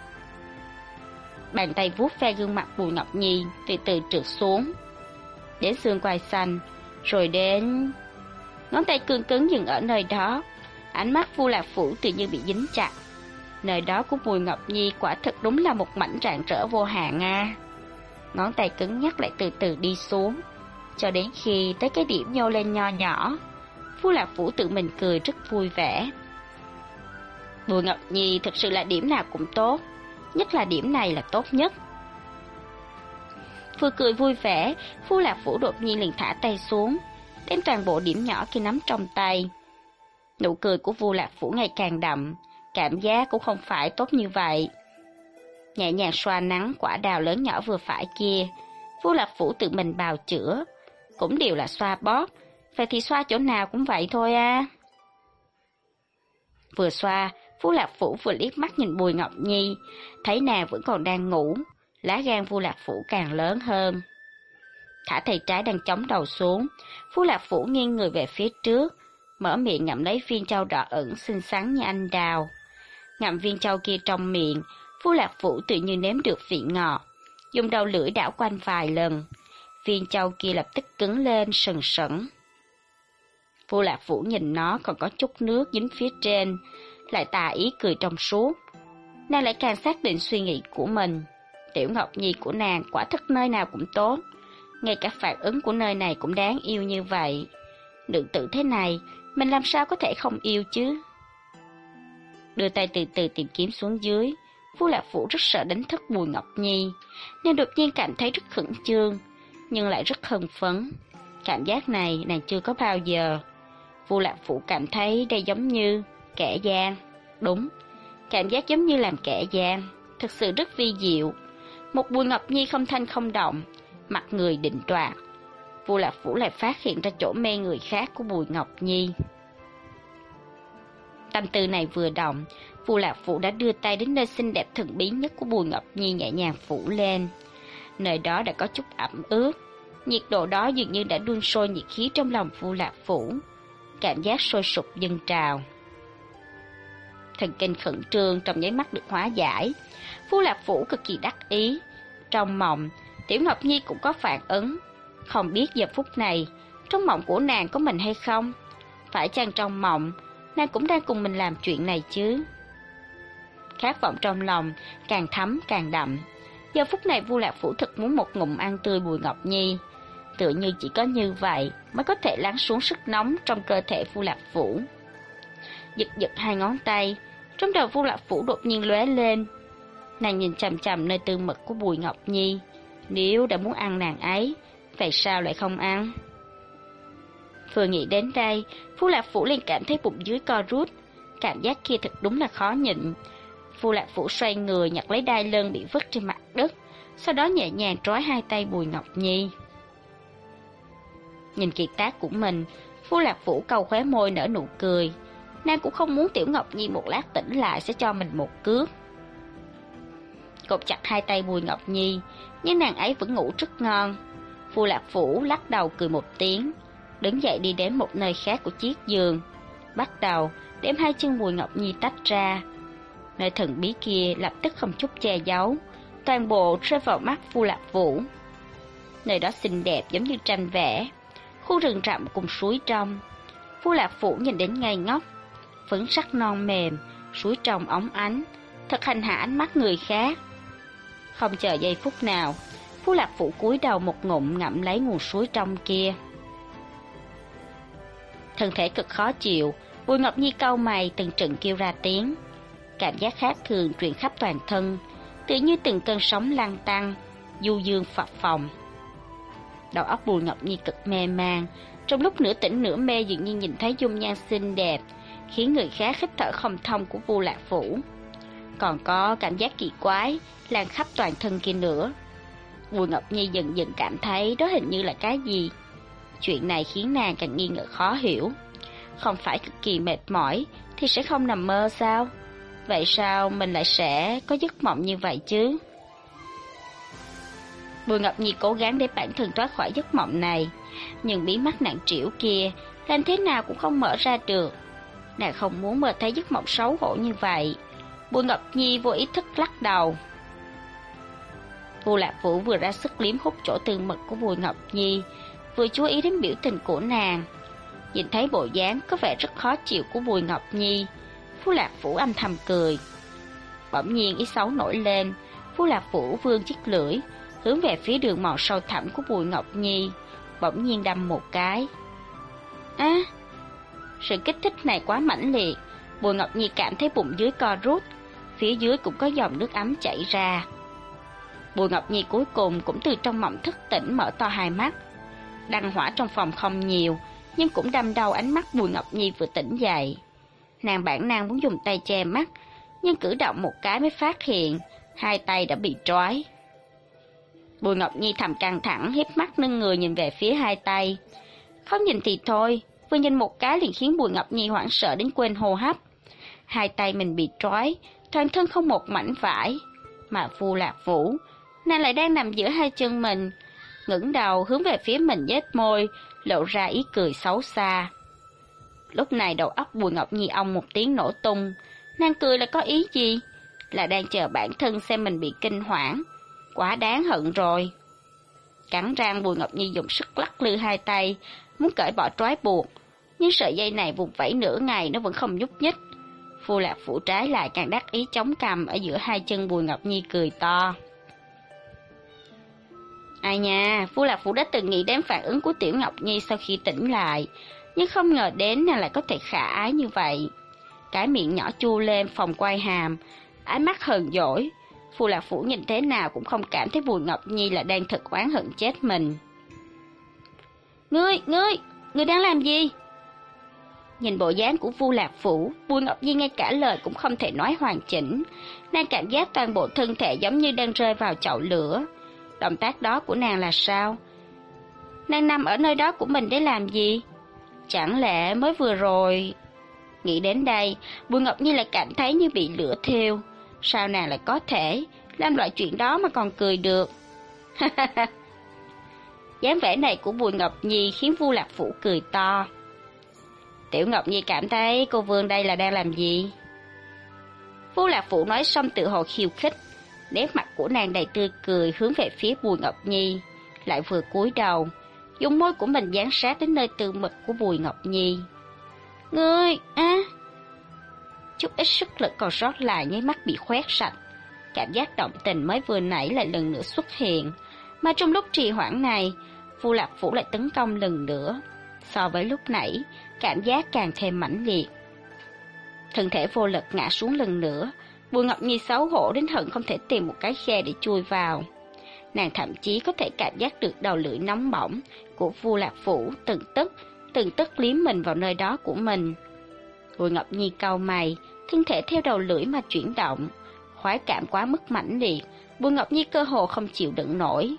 Bàn tay vuốt ve gương mặt Bùi Ngọc Nhi từ từ trượt xuống, đến xương quai xanh, rồi đến... Ngón tay cương cứng dừng ở nơi đó, ánh mắt Vu Lạc Phủ tự nhiên bị dính chặt. Nơi đó của Bùi Ngọc Nhi quả thực đúng là một mảnh rạng rỡ vô hạn à. Ngón tay cứng nhắc lại từ từ đi xuống, cho đến khi tới cái điểm nhô lên nho nhỏ. Vu Lạc Phủ tự mình cười rất vui vẻ. Bùi Ngọc Nhi thực sự là điểm nào cũng tốt, nhất là điểm này là tốt nhất. Vừa cười vui vẻ, Vu Lạc Phủ đột nhiên liền thả tay xuống, đem toàn bộ điểm nhỏ kia nắm trong tay. Nụ cười của Vu Lạc Phủ ngày càng đậm, cảm giác cũng không phải tốt như vậy. Nhẹ nhàng xoa nắng quả đào lớn nhỏ vừa phải kia, Vu Lạc Phủ tự mình bào chữa, cũng đều là xoa bóp, vậy thì xoa chỗ nào cũng vậy thôi à. Vừa xoa, Vu Lạc Phủ vừa liếc mắt nhìn Bùi Ngọc Nhi, thấy nàng vẫn còn đang ngủ, lá gan Vu Lạc Phủ càng lớn hơn. Thả tay trái đang chống đầu xuống, Vu Lạc Phủ nghiêng người về phía trước, mở miệng ngậm lấy viên châu đỏ ửng xinh xắn như anh đào. Ngậm viên châu kia trong miệng, Vu Lạc Phủ tự như nếm được vị ngọt, dùng đầu lưỡi đảo quanh vài lần, viên châu kia lập tức cứng lên sần sẩn. Vu Lạc Phủ nhìn nó còn có chút nước dính phía trên, lại tà ý cười trong suốt. Nàng lại càng xác định suy nghĩ của mình. Tiểu Ngọc Nhi của nàng quả thật nơi nào cũng tốt, ngay cả phản ứng của nơi này cũng đáng yêu như vậy. Nữ tử thế này, mình làm sao có thể không yêu chứ? Đưa tay từ từ tìm kiếm xuống dưới, Vu Lạc Phủ rất sợ đánh thức Bùi Ngọc Nhi, nên đột nhiên cảm thấy rất khẩn trương, nhưng lại rất hưng phấn. Cảm giác này nàng chưa có bao giờ. Vu Lạc Phủ cảm thấy đây giống như kẻ gian. Đúng, cảm giác giống như làm kẻ gian, thật sự rất vi diệu. Một Bùi Ngọc Nhi không thanh không động, mặt người định đoạt. Vu Lạc Phủ lại phát hiện ra chỗ mê người khác của Bùi Ngọc Nhi. Tâm tư này vừa động, Vu Lạc Phủ đã đưa tay đến nơi xinh đẹp thần bí nhất của Bùi Ngọc Nhi nhẹ nhàng phủ lên. Nơi đó đã có chút ẩm ướt, nhiệt độ đó dường như đã đun sôi nhiệt khí trong lòng Vu Lạc Phủ. Cảm giác sôi sục dâng trào. Thần kinh khẩn trương trong nháy mắt được hóa giải. Vu Lạc Phủ cực kỳ đắc ý. Trong mộng, Tiểu Ngọc Nhi cũng có phản ứng. Không biết giờ phút này, trong mộng của nàng có mình hay không? Phải chăng trong mộng, nàng cũng đang cùng mình làm chuyện này chứ? Khát vọng trong lòng càng thấm càng đậm. Giờ phút này Vu Lạc Phủ thật muốn một ngụm ăn tươi Bùi Ngọc Nhi. Tựa như chỉ có như vậy mới có thể lắng xuống sức nóng trong cơ thể Vu Lạc Phủ. Giật giật hai ngón tay, trong đầu Vu Lạc Phủ đột nhiên lóe lên. Nàng nhìn chằm chằm nơi tư mật của Bùi Ngọc Nhi. Nếu đã muốn ăn nàng ấy, vậy sao lại không ăn? Vừa nghĩ đến đây, Vu Lạc Phủ liền cảm thấy bụng dưới co rút. Cảm giác kia thật đúng là khó nhịn. Vu Lạc Phủ xoay người nhặt lấy đai lưng bị vứt trên mặt đất, sau đó nhẹ nhàng trói hai tay Bùi Ngọc Nhi. Nhìn kiệt tác của mình, Vu Lạc Phủ cau khóe môi nở nụ cười. Nàng cũng không muốn Tiểu Ngọc Nhi một lát tỉnh lại sẽ cho mình một cước. Cột chặt hai tay Bùi Ngọc Nhi, nhưng nàng ấy vẫn ngủ rất ngon. Vu Lạc Phủ lắc đầu cười một tiếng, đứng dậy đi đến một nơi khác của chiếc giường, bắt đầu đem hai chân Bùi Ngọc Nhi tách ra. Nơi thần bí kia lập tức không chút che giấu, toàn bộ rơi vào mắt Vu Lạc Phủ. Nơi đó xinh đẹp giống như tranh vẽ, khu rừng rậm cùng suối trong. Vu Lạc Phủ nhìn đến ngây ngốc, phấn sắc non mềm, suối trong óng ánh, thật hành hạ ánh mắt người khác. Không chờ giây phút nào, Vu Lạc Phủ cúi đầu một ngụm ngậm lấy nguồn suối trong kia. Thân thể cực khó chịu, Bùi Ngọc Nhi cau mày từng trận kêu ra tiếng. Cảm giác khác thường truyền khắp toàn thân, tự như từng cơn sóng lăn tăng, du dương phập phồng. Đầu óc Bùi Ngọc Nhi cực mê man, trong lúc nửa tỉnh nửa mê dường như nhìn thấy dung nhan xinh đẹp, khiến người khác hít thở không thông của Vu Lạc Phủ. Còn có cảm giác kỳ quái lan khắp toàn thân kia nữa. Bùi Ngọc Nhi dần dần cảm thấy đó hình như là cái gì. Chuyện này khiến nàng càng nghi ngờ khó hiểu. Không phải cực kỳ mệt mỏi thì sẽ không nằm mơ sao? Vậy sao mình lại sẽ có giấc mộng như vậy chứ? Bùi Ngọc Nhi cố gắng để bản thân thoát khỏi giấc mộng này, nhưng bí mắt nặng trĩu kia làm thế nào cũng không mở ra được. Nàng không muốn mơ thấy giấc mộng xấu hổ như vậy. Bùi Ngọc Nhi vô ý thức lắc đầu. Vu Lạc Phủ vừa ra sức liếm hút chỗ tư mật của Bùi Ngọc Nhi, vừa chú ý đến biểu tình của nàng. Nhìn thấy bộ dáng có vẻ rất khó chịu của Bùi Ngọc Nhi, Vu Lạc Phủ âm thầm cười. Bỗng nhiên ý xấu nổi lên, Vu Lạc Phủ vươn chiếc lưỡi hướng về phía đường mòn sâu thẳm của Bùi Ngọc Nhi, bỗng nhiên đâm một cái. Sự kích thích này quá mãnh liệt, Bùi Ngọc Nhi cảm thấy bụng dưới co rút, phía dưới cũng có dòng nước ấm chảy ra. Bùi Ngọc Nhi cuối cùng cũng từ trong mộng thức tỉnh, mở to hai mắt. Đăng hỏa trong phòng không nhiều, nhưng cũng đâm đau ánh mắt Bùi Ngọc Nhi vừa tỉnh dậy. Nàng bản năng muốn dùng tay che mắt, nhưng cử động một cái mới phát hiện hai tay đã bị trói. Bùi Ngọc Nhi thầm căng thẳng, hiếp mắt nâng người nhìn về phía hai tay. Không nhìn thì thôi, vừa nhìn một cái liền khiến Bùi Ngọc Nhi hoảng sợ đến quên hô hấp. hai tay mình bị trói, toàn thân không một mảnh vải. Mà Vu Lạc Vũ, nàng lại đang nằm giữa hai chân mình, ngẩng đầu hướng về phía mình nhếch môi, lộ ra ý cười xấu xa. Lúc này đầu óc Bùi Ngọc Nhi ong một tiếng nổ tung, nàng cười là có ý gì? Là đang chờ bản thân xem mình bị kinh hoảng, quá đáng hận rồi. Cắn răng, Bùi Ngọc Nhi dùng sức lắc lư hai tay, muốn cởi bỏ trói buộc, nhưng sợi dây này vùng vẫy nửa ngày nó vẫn không nhúc nhích. Vu Lạc Vũ trái lại càng đắc ý chống cằm ở giữa hai chân Bùi Ngọc Nhi cười to. Ai nha, Vu Lạc Vũ đã từng nghĩ đến phản ứng của Tiểu Ngọc Nhi sau khi tỉnh lại, nhưng không ngờ đến nàng lại có thể khả ái như vậy. Cái miệng nhỏ chu lên phòng quai hàm, ánh mắt hờn dỗi. Vu Lạc Vũ nhìn thế nào cũng không cảm thấy Bùi Ngọc Nhi là đang thật oán hận chết mình. Ngươi đang làm gì? Nhìn bộ dáng của Vu Lạc Vũ, Bùi Ngọc Nhi ngay cả lời cũng không thể nói hoàn chỉnh. Nàng cảm giác toàn bộ thân thể giống như đang rơi vào chậu lửa. Động tác đó của nàng là sao? Nàng nằm ở nơi đó của mình để làm gì? Chẳng lẽ mới vừa rồi... Nghĩ đến đây, Bùi Ngọc Nhi lại cảm thấy như bị lửa thiêu. Sao nàng lại có thể làm loại chuyện đó mà còn cười được? Dáng vẻ này của Bùi Ngọc Nhi khiến Vu Lạc Vũ cười to. Tiểu Ngọc Nhi cảm thấy cô Vương đây là đang làm gì? Vu Lạc Vũ nói xong tự hồ khiêu khích, nét mặt của nàng đầy tươi cười hướng về phía Bùi Ngọc Nhi, lại vừa cúi đầu, dùng môi của mình dán sát đến nơi tư mật của Bùi Ngọc Nhi. Ngươi, chút ít sức lực còn sót lại nháy mắt bị khoét sạch. Cảm giác động tình mới vừa nãy lại lần nữa xuất hiện, mà trong lúc trì hoãn này, Vu Lạc Vũ lại tấn công lần nữa. So với lúc nãy, cảm giác càng thêm mãnh liệt. Thân thể vô lực ngã xuống lần nữa, Bùi Ngọc Nhi xấu hổ đến hận không thể tìm một cái khe để chui vào. Nàng thậm chí có thể cảm giác được đầu lưỡi nóng bỏng của Vu Lạc Vũ từng tức liếm mình vào nơi đó của mình. Bùi Ngọc Nhi cau mày, thân thể theo đầu lưỡi mà chuyển động, khoái cảm quá mức mãnh liệt, Bùi Ngọc Nhi cơ hồ không chịu đựng nổi.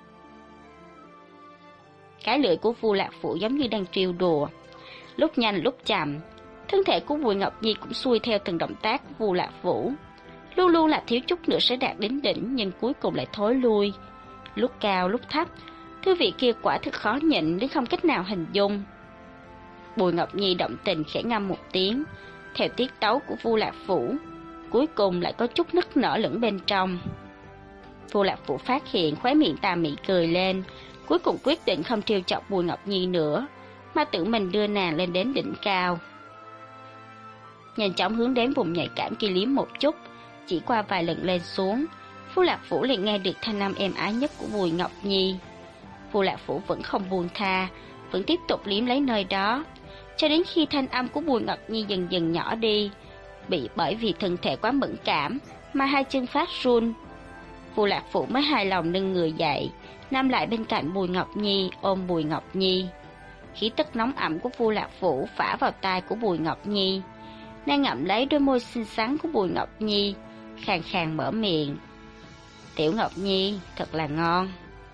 Cái lưỡi của Vu Lạc Vũ giống như đang trêu đùa, lúc nhanh lúc chậm, thân thể của Bùi Ngọc Nhi cũng xuôi theo từng động tác của Vu Lạc Vũ, luôn luôn là thiếu chút nữa sẽ đạt đến đỉnh nhưng cuối cùng lại thối lui, lúc cao lúc thấp, thư vị kia quả thực khó nhịn đến không cách nào hình dung. Bùi Ngọc Nhi động tình khẽ ngâm một tiếng, theo tiết tấu của Vu Lạc Vũ, cuối cùng lại có chút nức nở lẫn bên trong. Vu Lạc Vũ phát hiện khóe miệng tà mị cười lên, cuối cùng quyết định không trêu chọc Bùi Ngọc Nhi nữa, mà tự mình đưa nàng lên đến đỉnh cao. Nhanh chóng hướng đến vùng nhạy cảm kia liếm một chút, chỉ qua vài lần lên xuống, Vu Lạc Vũ liền nghe được thanh âm êm ái nhất của Bùi Ngọc Nhi. Vu Lạc Vũ vẫn không buông tha, vẫn tiếp tục liếm lấy nơi đó, cho đến khi thanh âm của Bùi Ngọc Nhi dần dần nhỏ đi, bởi vì thân thể quá mẫn cảm mà hai chân phát run. Vu Lạc Vũ mới hài lòng nâng người dậy, nằm lại bên cạnh Bùi Ngọc Nhi, ôm Bùi Ngọc Nhi. Khí tức nóng ẩm của Vu Lạc Vũ phả vào tai của Bùi Ngọc Nhi. Nàng ngậm lấy đôi môi xinh xắn của Bùi Ngọc Nhi, khàn khàn mở miệng. Tiểu Ngọc Nhi, thật là ngon.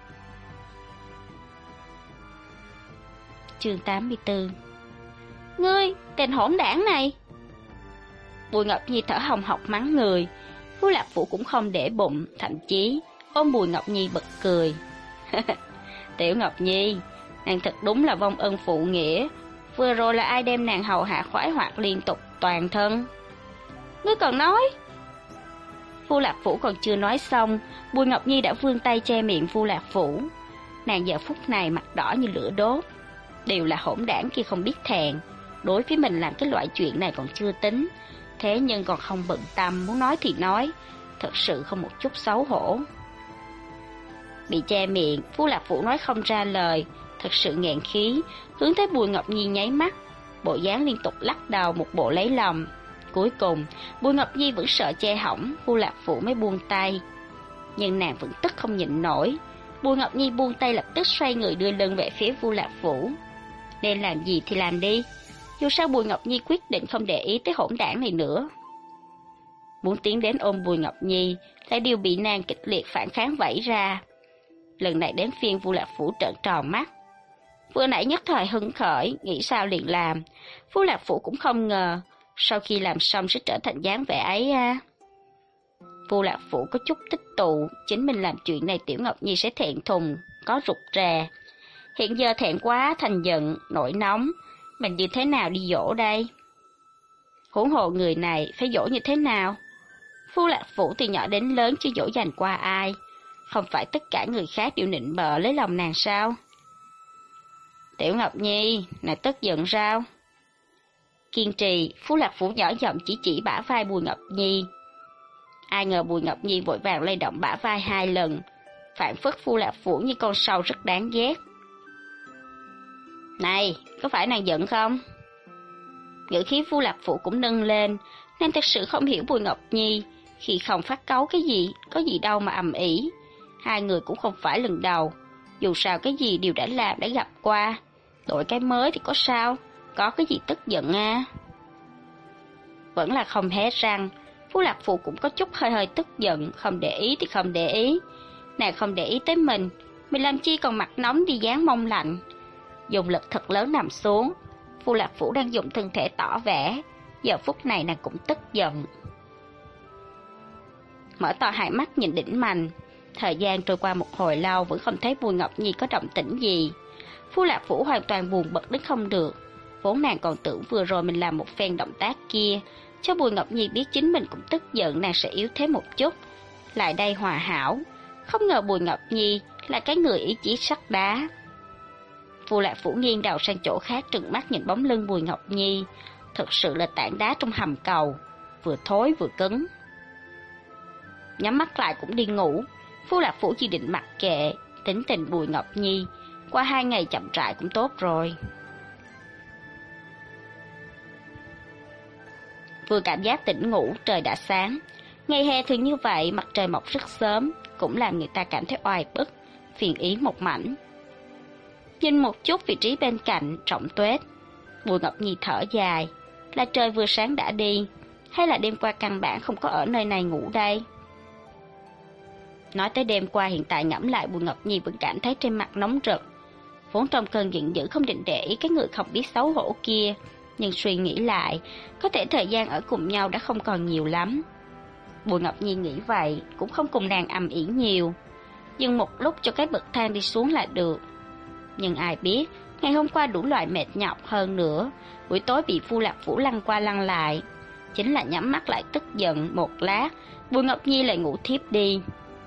Chương 84. Ngươi, tên hỗn đảng này! Bùi Ngọc Nhi thở hồng hộc mắng người. Vu Lạc Vũ cũng không để bụng, thậm chí ôm Bùi Ngọc Nhi bật cười. Tiểu Ngọc Nhi, nàng thật đúng là vong ân phụ nghĩa. Vừa rồi là ai đem nàng hầu hạ khoái hoạt liên tục toàn thân? Ngươi còn nói? Vu Lạc Vũ còn chưa nói xong, Bùi Ngọc Nhi đã vươn tay che miệng Vu Lạc Vũ. Nàng giờ phút này mặt đỏ như lửa đốt. Đều là hỗn đảng kia không biết thẹn, đối với mình làm cái loại chuyện này còn chưa tính, thế nhưng còn không bận tâm, muốn nói thì nói, thật sự không một chút xấu hổ. Bị che miệng, Vu Lạc Vũ nói không ra lời, thật sự nghẹn khí, hướng tới Bùi Ngọc Nhi nháy mắt, bộ dáng liên tục lắc đầu một bộ lấy lòng. Cuối cùng, Bùi Ngọc Nhi vẫn sợ che hỏng, Vu Lạc Vũ mới buông tay. Nhưng nàng vẫn tức không nhịn nổi. Bùi Ngọc Nhi buông tay lập tức xoay người đưa lưng về phía Vu Lạc Vũ. Nên làm gì thì làm đi, dù sao Bùi Ngọc Nhi quyết định không để ý tới hỗn đảng này nữa. Muốn tiến đến ôm Bùi Ngọc Nhi, lại đều bị nàng kịch liệt phản kháng vẫy ra. Lần này đến phiên Vu Lạc Vũ trợn tròn mắt. Vừa nãy nhất thời hứng khởi, nghĩ sao liền làm. Vu Lạc Vũ cũng không ngờ, sau khi làm xong sẽ trở thành dáng vẻ ấy à? Vu Lạc Phủ có chút tích tụ, chính mình làm chuyện này Tiểu Ngọc Nhi sẽ thẹn thùng, có rụt rè. Hiện giờ thẹn quá thành giận, nổi nóng, mình như thế nào đi dỗ đây? Huống hồ người này phải dỗ như thế nào? Vu Lạc Phủ từ nhỏ đến lớn chưa dỗ dành qua ai, không phải tất cả người khác đều nịnh bợ lấy lòng nàng sao? Tiểu Ngọc Nhi, nàng tức giận sao? Kiên trì, Vu Lạc Phủ nhỏ giọng chỉ bả vai Bùi Ngọc Nhi. Ai ngờ Bùi Ngọc Nhi vội vàng lay động bả vai 2 lần, phản phất Vu Lạc Phủ như con sâu rất đáng ghét. Này, có phải nàng giận không? Ngữ khí Vu Lạc Phủ cũng nâng lên, nàng thật sự không hiểu Bùi Ngọc Nhi, khi không phát cáu cái gì, có gì đâu mà ầm ĩ. Hai người cũng không phải lần đầu, dù sao cái gì đều đã làm đã gặp qua, đổi cái mới thì có sao, có cái gì tức giận à? Vẫn là không hé răng, Vu Lạc Phụ cũng có chút hơi tức giận, không để ý thì không để ý. Nàng không để ý tới mình làm chi còn mặt nóng đi dán mông lạnh. Dùng lực thật lớn nằm xuống, Vu Lạc Phủ đang dùng thân thể tỏ vẻ, giờ phút này nàng cũng tức giận. Mở to hai mắt nhìn đỉnh mành, thời gian trôi qua một hồi lâu vẫn không thấy Bùi Ngọc Nhi có động tĩnh gì. Vu Lạc Phủ hoàn toàn buồn bực đến không được, vốn nàng còn tưởng vừa rồi mình làm một phen động tác kia, cho Bùi Ngọc Nhi biết chính mình cũng tức giận nàng sẽ yếu thế một chút, lại đây hòa hảo. Không ngờ Bùi Ngọc Nhi là cái người ý chí sắt đá. Vu Lạc Phủ nghiêng đầu sang chỗ khác trừng mắt nhìn bóng lưng Bùi Ngọc Nhi, thật sự là tảng đá trong hầm cầu, vừa thối vừa cứng. Nhắm mắt lại cũng đi ngủ, Vu Lạc Phủ chỉ định mặc kệ, tính tình Bùi Ngọc Nhi, qua 2 ngày chậm rãi cũng tốt rồi. Vừa cảm giác tỉnh ngủ, trời đã sáng. Ngày hè thường như vậy, mặt trời mọc rất sớm, cũng làm người ta cảm thấy oai bức, phiền ý một mảnh. Nhìn một chút vị trí bên cạnh, rộng tuếch, Bùi Ngọc Nhi thở dài, là trời vừa sáng đã đi, hay là đêm qua căn bản không có ở nơi này ngủ đây? Nói tới đêm qua, hiện tại ngẫm lại Bùi Ngọc Nhi vẫn cảm thấy trên mặt nóng rực. Vốn trong cơn giận dữ không định để ý cái người không biết xấu hổ kia, nhưng suy nghĩ lại, có thể thời gian ở cùng nhau đã không còn nhiều lắm. Bùi Ngọc Nhi nghĩ vậy, cũng không cùng nàng ầm ĩ nhiều, dừng một lúc cho cái bậc thang đi xuống là được. Nhưng ai biết, ngày hôm qua đủ loại mệt nhọc hơn nữa, buổi tối bị Vu Lạc Phủ lăn qua lăn lại, chính là nhắm mắt lại tức giận một lát, Bùi Ngọc Nhi lại ngủ thiếp đi.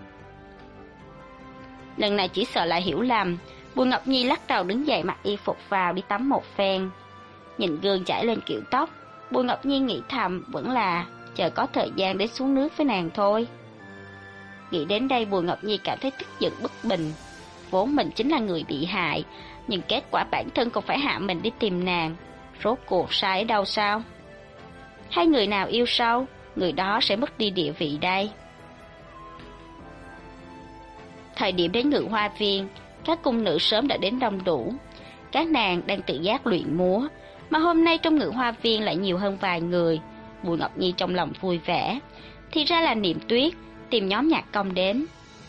Lần này chỉ sợ lại hiểu lầm, Bùi Ngọc Nhi lắc đầu đứng dậy mặc y phục vào đi tắm một phen. Nhìn gương chảy lên kiểu tóc, Bùi Ngọc Nhi nghĩ thầm vẫn là chờ có thời gian để xuống nước với nàng thôi. Nghĩ đến đây Bùi Ngọc Nhi cảm thấy tức giận bất bình. Vốn mình chính là người bị hại, nhưng kết quả bản thân còn phải hạ mình đi tìm nàng. Rốt cuộc sai ở đâu sao? Hay người nào yêu sâu, người đó sẽ mất đi địa vị đây? Thời điểm đến Ngự Hoa Viên, các cung nữ sớm đã đến đông đủ. Các nàng đang tự giác luyện múa, mà hôm nay trong Ngự Hoa Viên lại nhiều hơn vài người. Bùi Ngọc Nhi trong lòng vui vẻ, thì ra là Niệm Tuyết tìm nhóm nhạc công đến.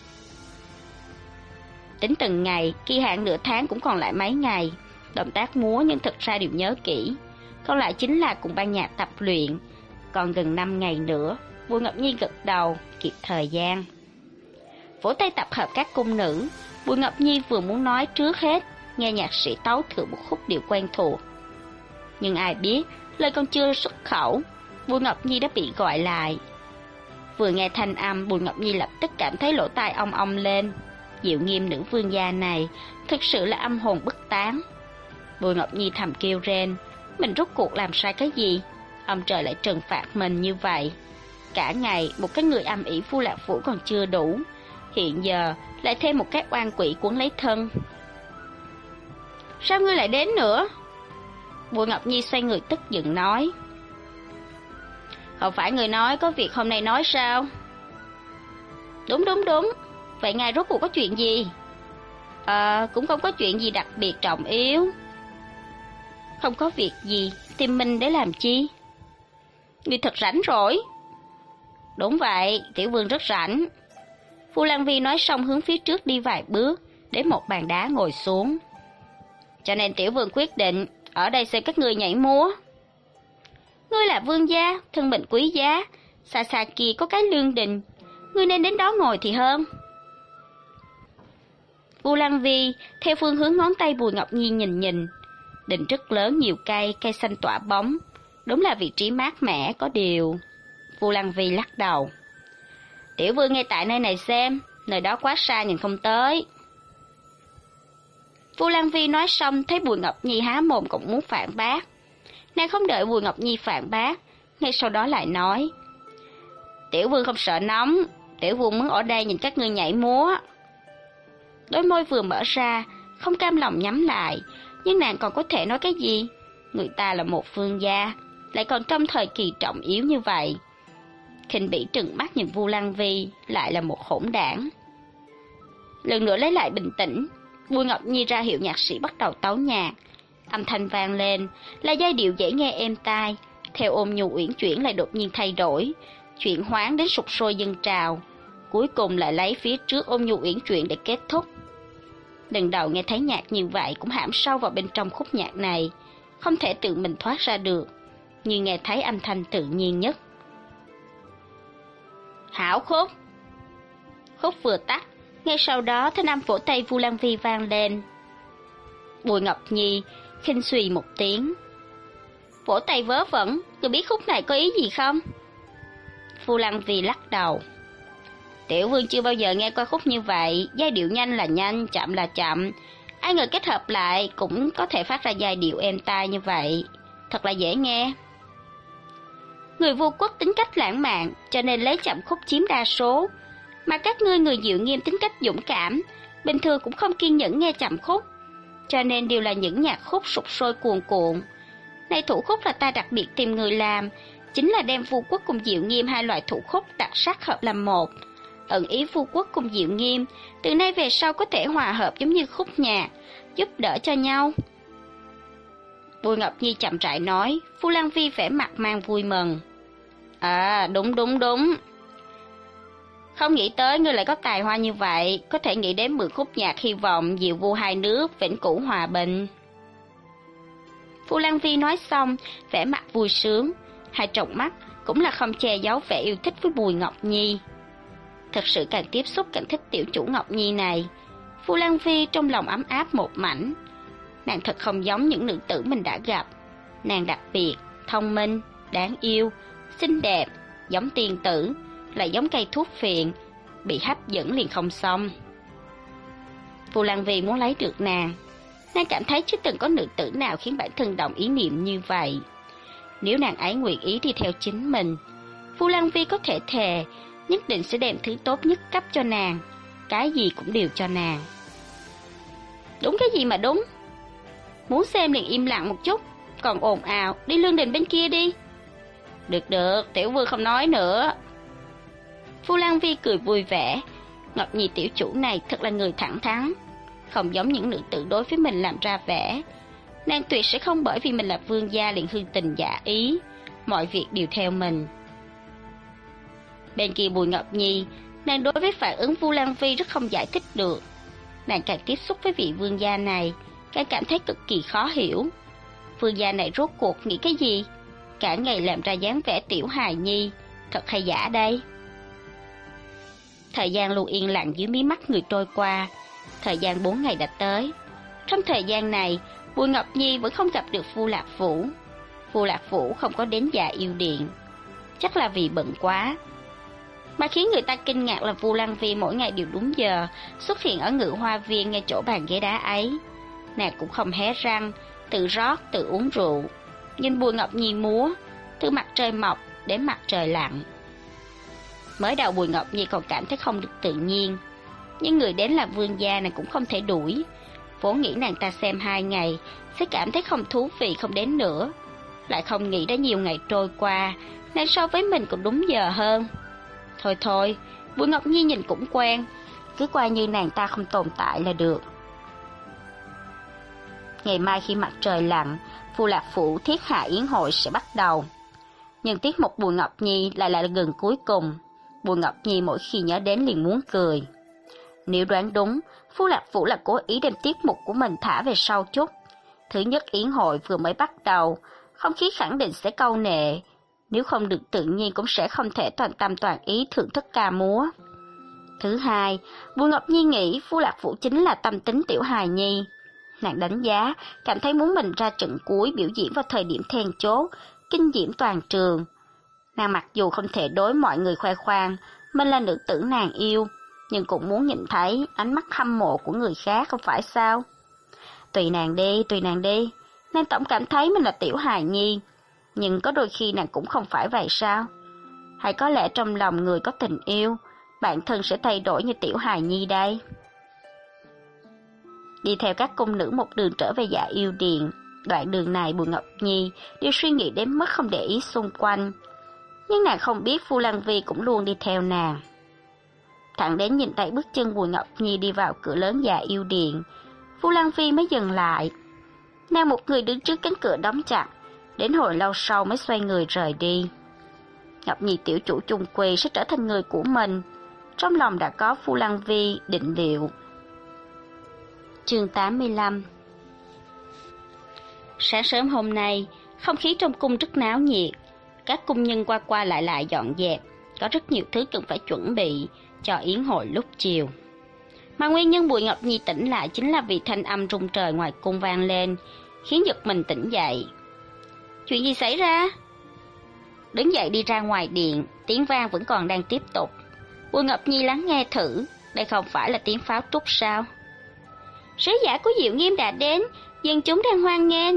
Tính từng ngày, kỳ hạn nửa tháng cũng còn lại mấy ngày, động tác múa nhưng thực ra đều nhớ kỹ, còn lại chính là cùng ban nhạc tập luyện. Còn gần 5 ngày nữa, Bùi Ngọc Nhi gật đầu, kịp thời gian. Vỗ tay tập hợp các cung nữ, Bùi Ngọc Nhi vừa muốn nói trước hết, nghe nhạc sĩ tấu thử một khúc điệu quen thuộc. Nhưng ai biết, lời còn chưa xuất khẩu, Bùi Ngọc Nhi đã bị gọi lại. Vừa nghe thanh âm, Bùi Ngọc Nhi lập tức cảm thấy lỗ tai ong ong lên. Diệu Nghiêm nữ vương gia này thực sự là âm hồn bất tán. Bùi Ngọc Nhi thầm kêu rên, mình rốt cuộc làm sai cái gì? Ông trời lại trừng phạt mình như vậy. Cả ngày một cái người âm ỉ Vu Lạc Phủ còn chưa đủ, hiện giờ lại thêm một cái oan quỷ quấn lấy thân. Sao ngươi lại đến nữa? Bùi Ngọc Nhi xoay người tức giận nói. Không phải người nói có việc hôm nay nói sao? Đúng. Vậy ngài rốt cuộc có chuyện gì? Cũng không có chuyện gì đặc biệt trọng yếu. Không có việc gì, tìm mình để làm chi? Ngươi thật rảnh rồi. Đúng vậy, tiểu vương rất rảnh. Vu Lan Vi nói xong hướng phía trước đi vài bước, đến một bàn đá ngồi xuống. Cho nên tiểu vương quyết định ở đây xem các ngươi nhảy múa. Ngươi là vương gia, thân mệnh quý giá, xa xa kia có cái lương đình, ngươi nên đến đó ngồi thì hơn. Vu Lăng Vi theo phương hướng ngón tay Bùi Ngọc Nhi nhìn, đình rất lớn, nhiều cây xanh tỏa bóng, đúng là vị trí mát mẻ. Có điều Vu Lăng Vi lắc đầu. Tiểu vương ngay tại nơi này xem, nơi đó quá xa nhìn không tới. Vu Lăng Vi nói xong thấy Bùi Ngọc Nhi há mồm cũng muốn phản bác. Nàng không đợi Bùi Ngọc Nhi phản bác, ngay sau đó lại nói: Tiểu vương không sợ nóng, tiểu vương muốn ở đây nhìn các ngươi nhảy múa. Đôi môi vừa mở ra, không cam lòng nhắm lại, nhưng nàng còn có thể nói cái gì? Người ta là một vương gia, lại còn trong thời kỳ trọng yếu như vậy. Khinh bỉ trừng mắt nhìn Vu Lăng Vi, lại là một hỗn đảng. Lần nữa lấy lại bình tĩnh, Bùi Ngọc Nhi ra hiệu nhạc sĩ bắt đầu tấu nhạc. Âm thanh vang lên, là giai điệu dễ nghe êm tai, theo ôn nhu uyển chuyển lại đột nhiên thay đổi, chuyển hoán đến sục sôi dâng trào, cuối cùng lại lấy phía trước ôn nhu uyển chuyển để kết thúc. Lần đầu nghe thấy nhạc như vậy cũng hãm sâu vào bên trong khúc nhạc này, không thể tự mình thoát ra được, như nghe thấy âm thanh tự nhiên nhất. Hảo khúc. Khúc vừa tắt, ngay sau đó thanh âm vỗ tay Vu Lăng Vi vang lên. Bùi Ngọc Nhi khinh suy một tiếng. Vỗ tay vớ vẩn, ngươi biết khúc này có ý gì không? Vu Lăng Vi lắc đầu. Tiểu vương chưa bao giờ nghe qua khúc như vậy, giai điệu nhanh là nhanh, chậm là chậm. Ai ngờ kết hợp lại cũng có thể phát ra giai điệu êm tai như vậy, thật là dễ nghe. Người Vu Quốc tính cách lãng mạn, cho nên lấy chậm khúc chiếm đa số. Mà các ngươi người Diệu Nghiêm tính cách dũng cảm, bình thường cũng không kiên nhẫn nghe chậm khúc, cho nên đều là những nhạc khúc sục sôi cuồn cuộn. Này thủ khúc là ta đặc biệt tìm người làm, chính là đem Vu Quốc cùng Diệu Nghiêm hai loại thủ khúc đặc sắc hợp làm một. Ẩn ý Vu Quốc cùng Diệu Nghiêm từ nay về sau có thể hòa hợp giống như khúc nhạc, giúp đỡ cho nhau. Bùi Ngọc Nhi chậm rãi nói, Vu Lăng Vi vẻ mặt mang vui mừng. À, đúng. Không nghĩ tới ngươi lại có tài hoa như vậy, có thể nghĩ đến 10 khúc nhạc hy vọng diệu vu hai nước vĩnh cửu hòa bình. Vu Lăng Vi nói xong, vẻ mặt vui sướng, hai tròng mắt cũng là không che giấu vẻ yêu thích với Bùi Ngọc Nhi. Thật sự càng tiếp xúc càng thích tiểu chủ Ngọc Nhi này. Vu Lăng Vi trong lòng ấm áp một mảnh. Nàng thật không giống những nữ tử mình đã gặp. Nàng đặc biệt, thông minh, đáng yêu, xinh đẹp, giống tiên tử, lại giống cây thuốc phiện, bị hấp dẫn liền không xong. Vu Lăng Vi muốn lấy được nàng cảm thấy chưa từng có nữ tử nào khiến bản thân động ý niệm như vậy. Nếu nàng ấy nguyện ý đi theo chính mình, Vu Lăng Vi có thể thề nhất định sẽ đem thứ tốt nhất cấp cho nàng, cái gì cũng đều cho nàng. Đúng cái gì mà đúng? Muốn xem liền im lặng một chút, còn ồn ào đi lương đình bên kia đi. Được, tiểu vương không nói nữa. Vu Lăng Vi cười vui vẻ. Ngọc Nhi tiểu chủ này thật là người thẳng thắn, không giống những nữ tử đối với mình làm ra vẻ. Nàng tuyệt sẽ không bởi vì mình là vương gia liền hư tình giả ý, mọi việc đều theo mình. Bên kia Bùi Ngọc Nhi, nàng đối với phản ứng Vu Lăng Vi rất không giải thích được. Nàng càng tiếp xúc với vị vương gia này, càng cảm thấy cực kỳ khó hiểu. Vương gia này rốt cuộc nghĩ cái gì? Cả ngày làm ra dáng vẻ tiểu hài nhi, thật hay giả đây? Thời gian luôn yên lặng dưới mí mắt người trôi qua. Thời gian 4 ngày đã tới. Trong thời gian này, Bùi Ngọc Nhi vẫn không gặp được Vu Lạc Vũ. Vu Lạc Vũ không có đến Dạ Yêu Điện, chắc là vì bận quá. Mà khiến người ta kinh ngạc là Vu Lăng Vi mỗi ngày đều đúng giờ xuất hiện ở Ngự Hoa Viên ngay chỗ bàn ghế đá ấy. Nàng cũng không hé răng, tự rót tự uống rượu, nhìn Bùi Ngọc Nhi múa từ mặt trời mọc đến mặt trời lặn. Mới đầu Bùi Ngọc Nhi còn cảm thấy không được tự nhiên, nhưng người đến là vương gia này cũng không thể đuổi. Vốn nghĩ nàng ta xem 2 ngày sẽ cảm thấy không thú vị không đến nữa, lại không nghĩ đã nhiều ngày trôi qua, nàng so với mình còn đúng giờ hơn. Thôi, Bùi Ngọc Nhi nhìn cũng quen, cứ coi như nàng ta không tồn tại là được. Ngày mai khi mặt trời lặn, Vu Lạc Phủ thiết hạ yến hội sẽ bắt đầu. Nhưng tiết mục Bùi Ngọc Nhi lại là gần cuối cùng. Bùi Ngọc Nhi mỗi khi nhớ đến liền muốn cười. Nếu đoán đúng, Vu Lạc Phủ là cố ý đem tiết mục của mình thả về sau chút. Thứ nhất yến hội vừa mới bắt đầu, không khí khẳng định sẽ câu nệ, nếu không được tự nhiên cũng sẽ không thể toàn tâm toàn ý thưởng thức ca múa. Thứ hai, Bùi Ngọc Nhi nghĩ Phu Lạc Phủ chính là tâm tính tiểu hài nhi. Nàng đánh giá, cảm thấy muốn mình ra trận cuối biểu diễn vào thời điểm then chốt, kinh diễm toàn trường. Nàng mặc dù không thể đối mọi người khoe khoang mình là nữ tử nàng yêu, nhưng cũng muốn nhìn thấy ánh mắt hâm mộ của người khác, không phải sao? Tùy nàng đi, nàng tổng cảm thấy mình là tiểu hài nhi, nhưng có đôi khi nàng cũng không phải vậy sao? Hay có lẽ trong lòng người có tình yêu, bản thân sẽ thay đổi như tiểu hài nhi đây? Đi theo các cung nữ một đường trở về Dạ Yêu Điện, đoạn đường này Bùi Ngọc Nhi đều suy nghĩ đến mức không để ý xung quanh. Nhưng nàng không biết Phu Lăng Vi cũng luôn đi theo nàng. Thẳng đến nhìn thấy bước chân Bùi Ngọc Nhi đi vào cửa lớn Dạ Yêu Điện, Phu Lăng Vi mới dừng lại. Nàng một người đứng trước cánh cửa đóng chặt, đến hồi lâu sau mới xoay người rời đi. Ngọc Nhi tiểu chủ chung quy sẽ trở thành người của mình, trong lòng đã có Phu Lăng Vi định liệu. Chương 85. Sáng sớm hôm nay, không khí trong cung rất náo nhiệt. Các cung nhân qua qua lại lại dọn dẹp, có rất nhiều thứ cần phải chuẩn bị cho yến hội lúc chiều. Mà nguyên nhân Bùi Ngọc Nhi tỉnh lại chính là vì thanh âm rung trời ngoài cung vang lên, khiến giật mình tỉnh dậy. Chuyện gì xảy ra? Đứng dậy đi ra ngoài điện, tiếng vang vẫn còn đang tiếp tục. Bùi Ngọc Nhi lắng nghe thử, đây không phải là tiếng pháo trúc sao? Sứ giả của Diệu Nghiêm đã đến, dân chúng đang hoan nghênh.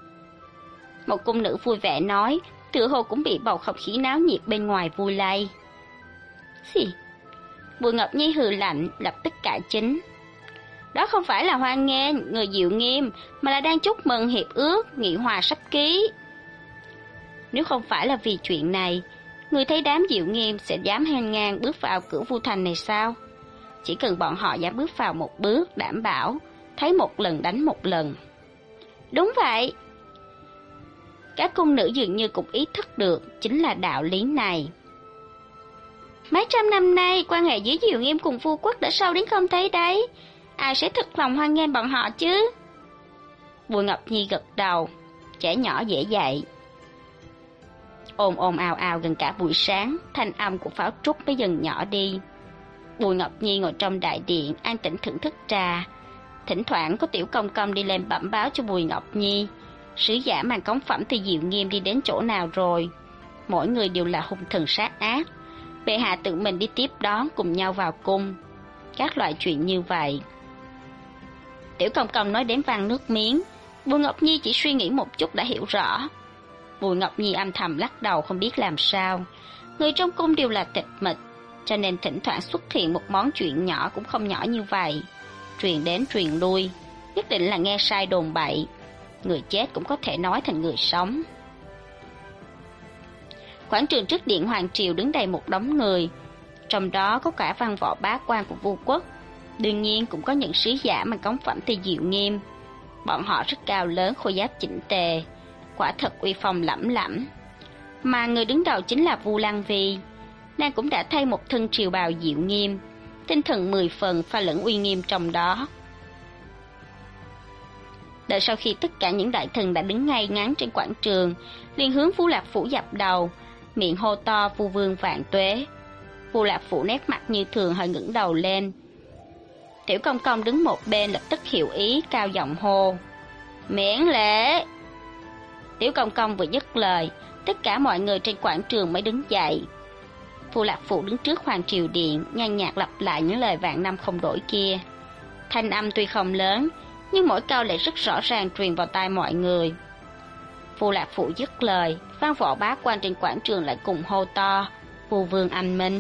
Một cung nữ vui vẻ nói, tựa hồ cũng bị bầu không khí náo nhiệt bên ngoài vui lây. Gì? Bùi Ngọc Nhi hừ lạnh, lập tức cải chính. Đó không phải là hoan nghênh người Diệu Nghiêm, mà là đang chúc mừng hiệp ước nghị hòa sắp ký. Nếu không phải là vì chuyện này, người thấy đám Diệu Nghiêm sẽ dám hen ngang bước vào cửa Vu Thành này sao? Chỉ cần bọn họ dám bước vào một bước, đảm bảo thấy một lần đánh một lần. Đúng vậy. Các cung nữ dường như cũng ý thức được chính là đạo lý này. Mấy trăm năm nay, quan hệ giữa Diệu Nghiêm cùng Vu Quốc đã sâu đến không thấy đấy. Ai sẽ thực lòng hoan nghênh bọn họ chứ? Bùi Ngọc Nhi gật đầu, trẻ nhỏ dễ dạy. Ồn ồn ào ào gần cả buổi sáng, thanh âm của pháo trúc mới dần nhỏ đi. Bùi Ngọc Nhi ngồi trong đại điện, an tĩnh thưởng thức trà. Thỉnh thoảng có tiểu công công đi lên bẩm báo cho Bùi Ngọc Nhi, sứ giả mang cống phẩm từ Diệu Nghiêm đi đến chỗ nào rồi. Mỗi người đều là hung thần sát ác. Bệ hạ tự mình đi tiếp đón cùng nhau vào cung. Các loại chuyện như vậy. Tiểu công công nói đến vang nước miếng, Bùi Ngọc Nhi chỉ suy nghĩ một chút đã hiểu rõ. Bùi Ngọc Nhi âm thầm lắc đầu không biết làm sao. Người trong cung đều là tịch mịch, cho nên thỉnh thoảng xuất hiện một món chuyện nhỏ cũng không nhỏ như vậy. Truyền đến truyền lui, nhất định là nghe sai đồn bậy. Người chết cũng có thể nói thành người sống. Quảng trường trước điện Hoàng Triều đứng đầy một đống người, trong đó có cả văn võ bá quan của Vu Quốc. Đương nhiên cũng có những sứ giả mang cống phẩm từ Diệu Nghiêm. Bọn họ rất cao lớn, khôi giáp chỉnh tề, quả thật uy phong lẫm lẫm. Mà người đứng đầu chính là Vu Lăng Vi. Nàng cũng đã thay một thân triều bào Diệu Nghiêm, tinh thần 10 phần pha lẫn uy nghiêm trong đó. Đợi sau khi tất cả những đại thần đã đứng ngay ngắn trên quảng trường, liền hướng Vu Lạc Phủ dập đầu, miệng hô to Vu Vương vạn tuế. Vu Lạc Phủ nét mặt như thường hơi ngẩng đầu lên. Tiểu công công đứng một bên lập tức hiểu ý, cao giọng hô: Miễn lễ! Tiểu công công vừa dứt lời, tất cả mọi người trên quảng trường mới đứng dậy. Vu Lạc Phủ đứng trước Hoàng Triều Điện, nhàn nhạt lặp lại những lời vạn năm không đổi kia. Thanh âm tuy không lớn, nhưng mỗi câu lại rất rõ ràng truyền vào tai mọi người. Vu Lạc Phủ dứt lời, văn võ bá quan trên quảng trường lại cùng hô to: Vu Vương anh minh!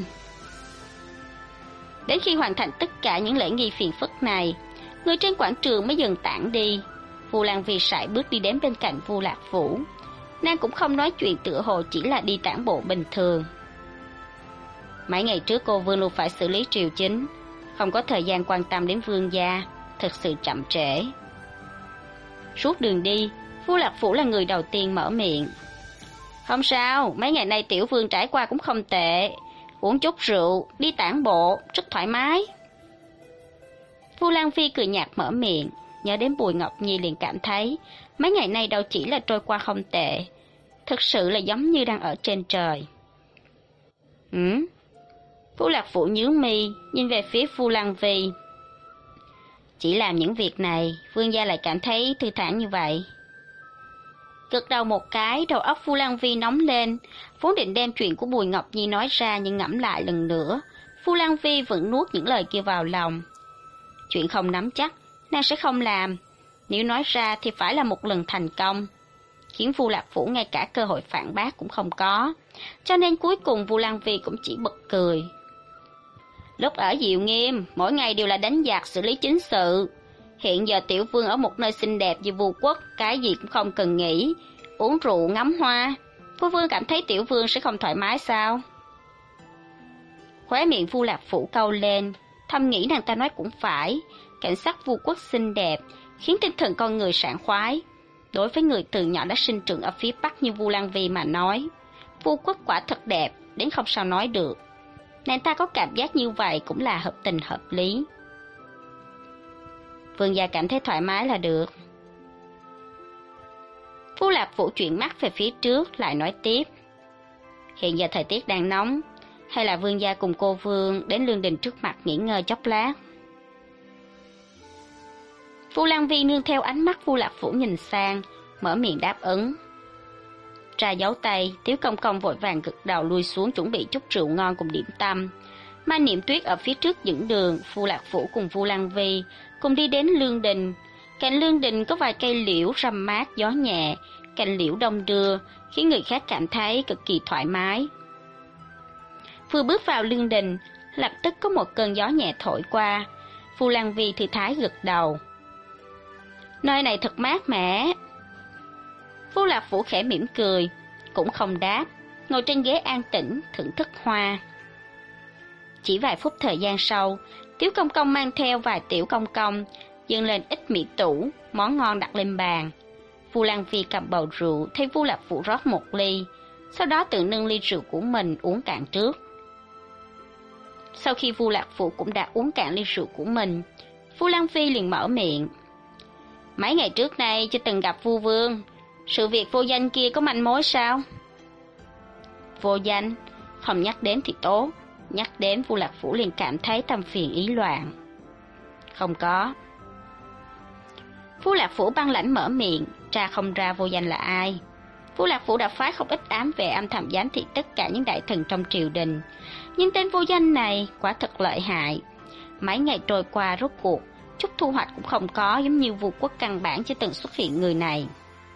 Đến khi hoàn thành tất cả những lễ nghi phiền phức này, người trên quảng trường mới dần tản đi. Vu Lăng Vi sải bước đi đến bên cạnh Vu Lạc Phủ. Nàng cũng không nói chuyện, tựa hồ chỉ là đi tản bộ bình thường. Mấy ngày trước cô Vương luôn phải xử lý triều chính, không có thời gian quan tâm đến vương gia, thật sự chậm trễ. Suốt đường đi, Vu Lạc Phủ là người đầu tiên mở miệng. Không sao, mấy ngày nay tiểu vương trải qua cũng không tệ, uống chút rượu, đi tản bộ, rất thoải mái. Vu Lăng Vi cười nhạt mở miệng, nhớ đến Bùi Ngọc Nhi liền cảm thấy mấy ngày nay đâu chỉ là trôi qua không tệ, thực sự là giống như đang ở trên trời. Vu Lạc Phủ nhướng mi, nhìn về phía Vu Lăng Vi. Chỉ làm những việc này, vương gia lại cảm thấy thư thản như vậy. Gật đầu một cái, đầu óc Vu Lăng Vi nóng lên, vốn định đem chuyện của Bùi Ngọc Nhi nói ra nhưng ngẫm lại lần nữa, Vu Lăng Vi vẫn nuốt những lời kia vào lòng. Chuyện không nắm chắc, nàng sẽ không làm. Nếu nói ra thì phải là một lần thành công, khiến Vu Lạc Phủ ngay cả cơ hội phản bác cũng không có. Cho nên cuối cùng Vu Lăng Vi cũng chỉ bật cười. Lúc ở Diệu Nghiêm, mỗi ngày đều là đánh giặc xử lý chính sự. Hiện giờ tiểu vương ở một nơi xinh đẹp như Vu Quốc, cái gì cũng không cần nghĩ, uống rượu ngắm hoa. Phu vương cảm thấy tiểu vương sẽ không thoải mái sao? Khóe miệng Vu Lạc Phủ cau lên, thầm nghĩ nàng ta nói cũng phải. Cảnh sắc Vu Quốc xinh đẹp, khiến tinh thần con người sảng khoái. Đối với người từ nhỏ đã sinh trưởng ở phía Bắc như Vu Lăng Vi mà nói, Vu Quốc quả thật đẹp, đến không sao nói được. Nàng ta có cảm giác như vậy cũng là hợp tình hợp lý. Vương gia cảm thấy thoải mái là được. Vu Lạc Phủ chuyển mắt về phía trước lại nói tiếp. Hiện giờ thời tiết đang nóng, hay là vương gia cùng cô vương đến Lương Đình trước mặt nghỉ ngơi chốc lát? Vu Lăng Vi nương theo ánh mắt Vu Lạc Phủ nhìn sang, mở miệng đáp ứng. Ra dấu tay, Tiếu Công Công vội vàng gật đầu lui xuống chuẩn bị chút rượu ngon cùng điểm tâm. Mai Niệm Tuyết ở phía trước dẫn đường, Vu Lạc Phủ cùng Vu Lăng Vi cùng đi đến Lương Đình. Cạnh Lương Đình có vài cây liễu râm mát gió nhẹ, cành liễu đông đưa, khiến người khác cảm thấy cực kỳ thoải mái. Vừa bước vào Lương Đình, lập tức có một cơn gió nhẹ thổi qua. Vu Lăng Vi thư thái gật đầu. Nơi này thật mát mẻ. Vu Lạc Phủ khẽ mỉm cười, cũng không đáp, ngồi trên ghế an tĩnh thưởng thức hoa. Chỉ vài phút thời gian sau, Tiếu Công Công mang theo vài tiểu công công dâng lên ít mỹ tủ, món ngon đặt lên bàn. Vu Lăng Vi cầm bầu rượu, thay Vu Lạc Phủ rót một ly, sau đó tự nâng ly rượu của mình uống cạn trước. Sau khi Vu Lạc Phủ cũng đã uống cạn ly rượu của mình, Vu Lăng Vi liền mở miệng. Mấy ngày trước nay chưa từng gặp Vu Vương, sự việc vô danh kia có manh mối sao? Vô danh, không nhắc đến thì tốt, nhắc đến Vu Lạc Phủ liền cảm thấy tâm phiền ý loạn. Không có. Vu Lạc Phủ băng lãnh mở miệng, tra không ra vô danh là ai. Vu Lạc Phủ đã phái không ít ám vệ âm thầm giám thị tất cả những đại thần trong triều đình, nhưng tên vô danh này quả thật lợi hại. Mấy ngày trôi qua rốt cuộc, chút thu hoạch cũng không có, giống như Vu Quốc căn bản chưa từng xuất hiện người này.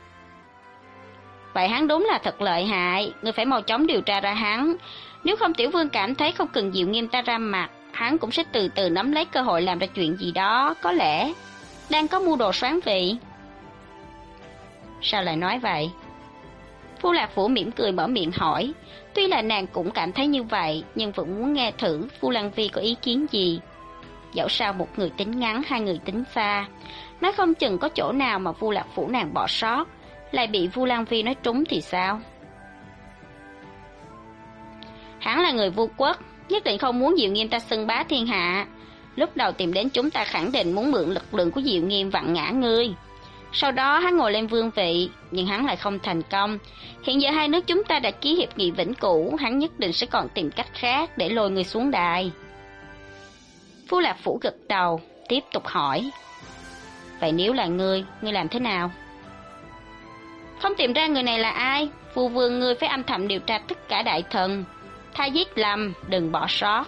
Vậy hắn đúng là thật lợi hại, người phải mau chóng điều tra ra hắn. Nếu không tiểu vương cảm thấy không cần Diệu Nghiêm ta ra mặt, hắn cũng sẽ từ từ nắm lấy cơ hội làm ra chuyện gì đó, có lẽ đang có mưu đồ soán vị. Sao lại nói vậy? Vu Lạc Phủ mỉm cười mở miệng hỏi. Tuy là nàng cũng cảm thấy như vậy, nhưng vẫn muốn nghe thử Vu Lăng Vi có ý kiến gì. Dẫu sao một người tính ngắn, hai người tính xa, nói không chừng có chỗ nào mà Vu Lạc Phủ nàng bỏ sót, lại bị Vu Lăng Vi nói trúng thì sao? Hắn là người Vu Quốc, nhất định không muốn Diệu Nghiêm ta xưng bá thiên hạ. Lúc đầu tìm đến chúng ta khẳng định muốn mượn lực lượng của Diệu Nghiêm vặn ngã ngươi. Sau đó hắn ngồi lên vương vị, nhưng hắn lại không thành công. Hiện giờ hai nước chúng ta đã ký hiệp nghị vĩnh cửu, hắn nhất định sẽ còn tìm cách khác để lôi người xuống đài. Vu Lạc Phủ gật đầu, tiếp tục hỏi. Vậy nếu là ngươi làm thế nào? Không tìm ra người này là ai, Vu Vương ngươi phải âm thầm điều tra tất cả đại thần, thay giết lầm, đừng bỏ sót.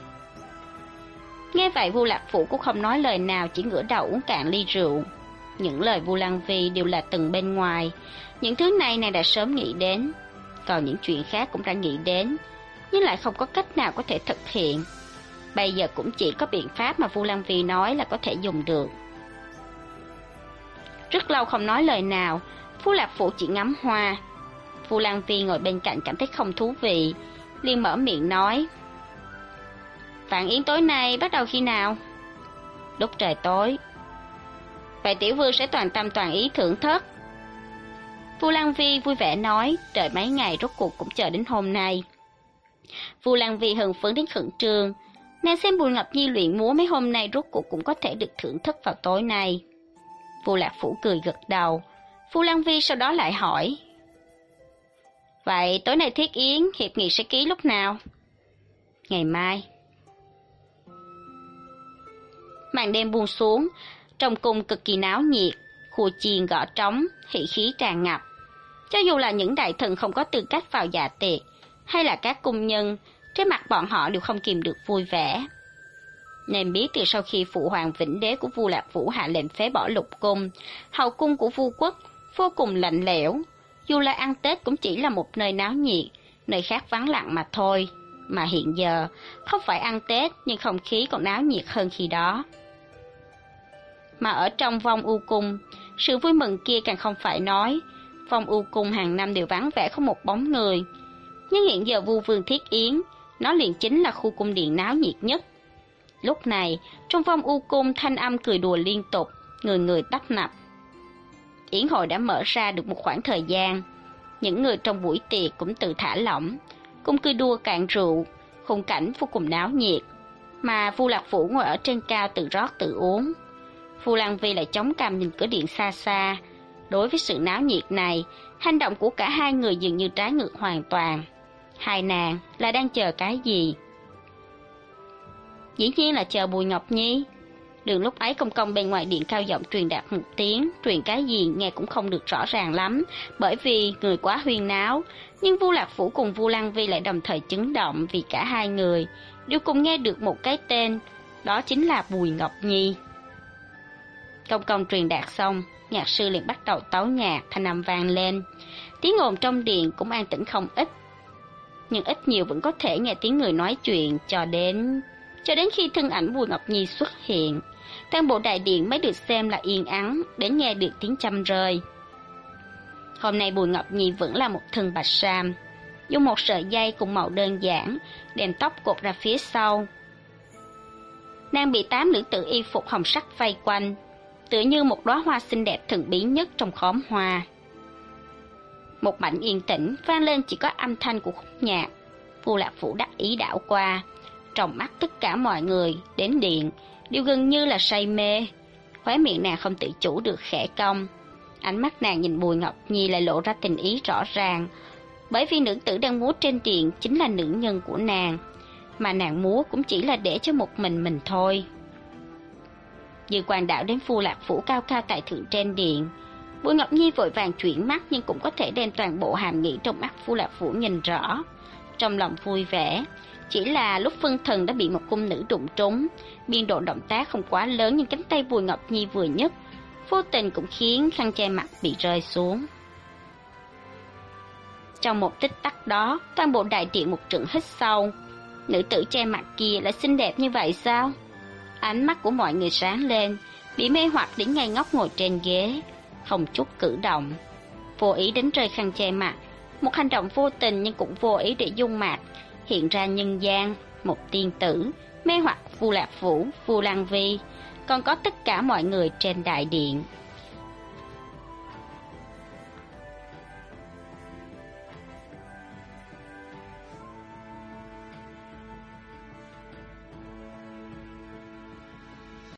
Nghe vậy Vu Lạc Phủ cũng không nói lời nào, chỉ ngửa đầu uống cạn ly rượu. Những lời Vu Lăng Vi đều là từng bên ngoài, những thứ này nàng đã sớm nghĩ đến, còn những chuyện khác cũng đã nghĩ đến, nhưng lại không có cách nào có thể thực hiện. Bây giờ cũng chỉ có biện pháp mà Vu Lăng Vi nói là có thể dùng được. Rất lâu không nói lời nào, Vu Lạc Phủ chỉ ngắm hoa. Vu Lăng Vi ngồi bên cạnh cảm thấy không thú vị, liền mở miệng nói. Vạn yến tối nay bắt đầu khi nào? Lúc trời tối. Vậy tiểu vương sẽ toàn tâm toàn ý thưởng thức. Vu Lăng Vi vui vẻ nói, đợi mấy ngày rốt cuộc cũng chờ đến hôm nay. Vu Lăng Vi hưng phấn đến khẩn trương, nàng xem Bùi Ngọc Nhi luyện múa mấy hôm nay rốt cuộc cũng có thể được thưởng thức vào tối nay. Vu Lạc Phủ cười gật đầu. Vu Lăng Vi sau đó lại hỏi: Vậy tối nay Thiết Yến hiệp nghị sẽ ký lúc nào? Ngày mai. Màn đêm buông xuống, trong cung cực kỳ náo nhiệt, khua chiên gõ trống, hỉ khí tràn ngập. Cho dù là những đại thần không có tư cách vào dạ tiệc, hay là các cung nhân, trên mặt bọn họ đều không kìm được vui vẻ. Nên biết từ sau khi phụ hoàng vĩnh đế của Vu Lạc Phủ hạ lệnh phế bỏ lục cung, hậu cung của Vu quốc vô cùng lạnh lẽo. Dù là ăn Tết cũng chỉ là một nơi náo nhiệt, nơi khác vắng lặng mà thôi. Mà hiện giờ, không phải ăn Tết nhưng không khí còn náo nhiệt hơn khi đó. Mà ở trong Vong U Cung, sự vui mừng kia càng không phải nói. Vong U Cung hàng năm đều vắng vẻ không một bóng người. Nhưng hiện giờ Vu Vương Thiết Yến, nó liền chính là khu cung điện náo nhiệt nhất. Lúc này, trong Vong U Cung thanh âm cười đùa liên tục, người người tấp nập. Yến hội đã mở ra được một khoảng thời gian. Những người trong buổi tiệc cũng tự thả lỏng, cùng cười đua cạn rượu, khung cảnh vô cùng náo nhiệt. Mà Vu Lạc Phủ ngồi ở trên cao tự rót tự uống. Vu Lăng Vi lại chống cằm nhìn cửa điện xa xa. Đối với sự náo nhiệt này, hành động của cả hai người dường như trái ngược hoàn toàn. Hai nàng là đang chờ cái gì? Dĩ nhiên là chờ Bùi Ngọc Nhi. Đường lúc ấy công công bên ngoài điện cao giọng truyền đạt một tiếng, truyền cái gì nghe cũng không được rõ ràng lắm, bởi vì người quá huyên náo. Nhưng Vu Lạc Phủ cùng Vu Lăng Vi lại đồng thời chấn động vì cả hai người đều cùng nghe được một cái tên, đó chính là Bùi Ngọc Nhi. Công công truyền đạt xong, nhạc sư liền bắt đầu tấu nhạc, thanh âm vang lên. Tiếng ồn trong điện cũng an tĩnh không ít, nhưng ít nhiều vẫn có thể nghe tiếng người nói chuyện cho đến khi thân ảnh Bùi Ngọc Nhi xuất hiện. Toàn bộ đại điện mới được xem là yên ắng để nghe được tiếng châm rơi. Hôm nay Bùi Ngọc Nhi vẫn là một thân bạch sam, dùng một sợi dây cùng màu đơn giản, đem tóc cột ra phía sau. Nàng bị 8 nữ tử y phục hồng sắc vây quanh, tựa như một đóa hoa xinh đẹp thần bí nhất trong khóm hoa. Một mảnh yên tĩnh vang lên chỉ có âm thanh của khúc nhạc. Vu Lạc Phủ đắc ý đảo qua, trong mắt tất cả mọi người đến điện đều gần như là say mê. Khóe miệng nàng không tự chủ được khẽ cong. Ánh mắt nàng nhìn Bùi Ngọc Nhi lại lộ ra tình ý rõ ràng, bởi vì nữ tử đang múa trên điện chính là nữ nhân của nàng, mà nàng múa cũng chỉ là để cho một mình thôi. Dư Quang đạo đến Vu Lạc Phủ cao cao tại thượng trên điện. Bùi Ngọc Nhi vội vàng chuyển mắt nhưng cũng có thể đem toàn bộ hàm nghĩa trong mắt Vu Lạc Phủ nhìn rõ. Trong lòng vui vẻ, chỉ là lúc phân thần đã bị một cung nữ đụng trúng. Biên độ động tác không quá lớn nhưng cánh tay Bùi Ngọc Nhi vừa nhấc, vô tình cũng khiến khăn che mặt bị rơi xuống. Trong một tích tắc đó, toàn bộ đại điện một trận hít sâu. Nữ tử che mặt kia lại xinh đẹp như vậy sao? Ánh mắt của mọi người sáng lên, bị mê hoặc đến ngây ngốc ngồi trên ghế, không chút cử động. Vô ý đánh rơi khăn che mặt, một hành động vô tình nhưng cũng vô ý để dung mạc hiện ra nhân gian, một tiên tử mê hoặc Vu Lạc Phủ, Vu Lăng Vi, còn có tất cả mọi người trên đại điện.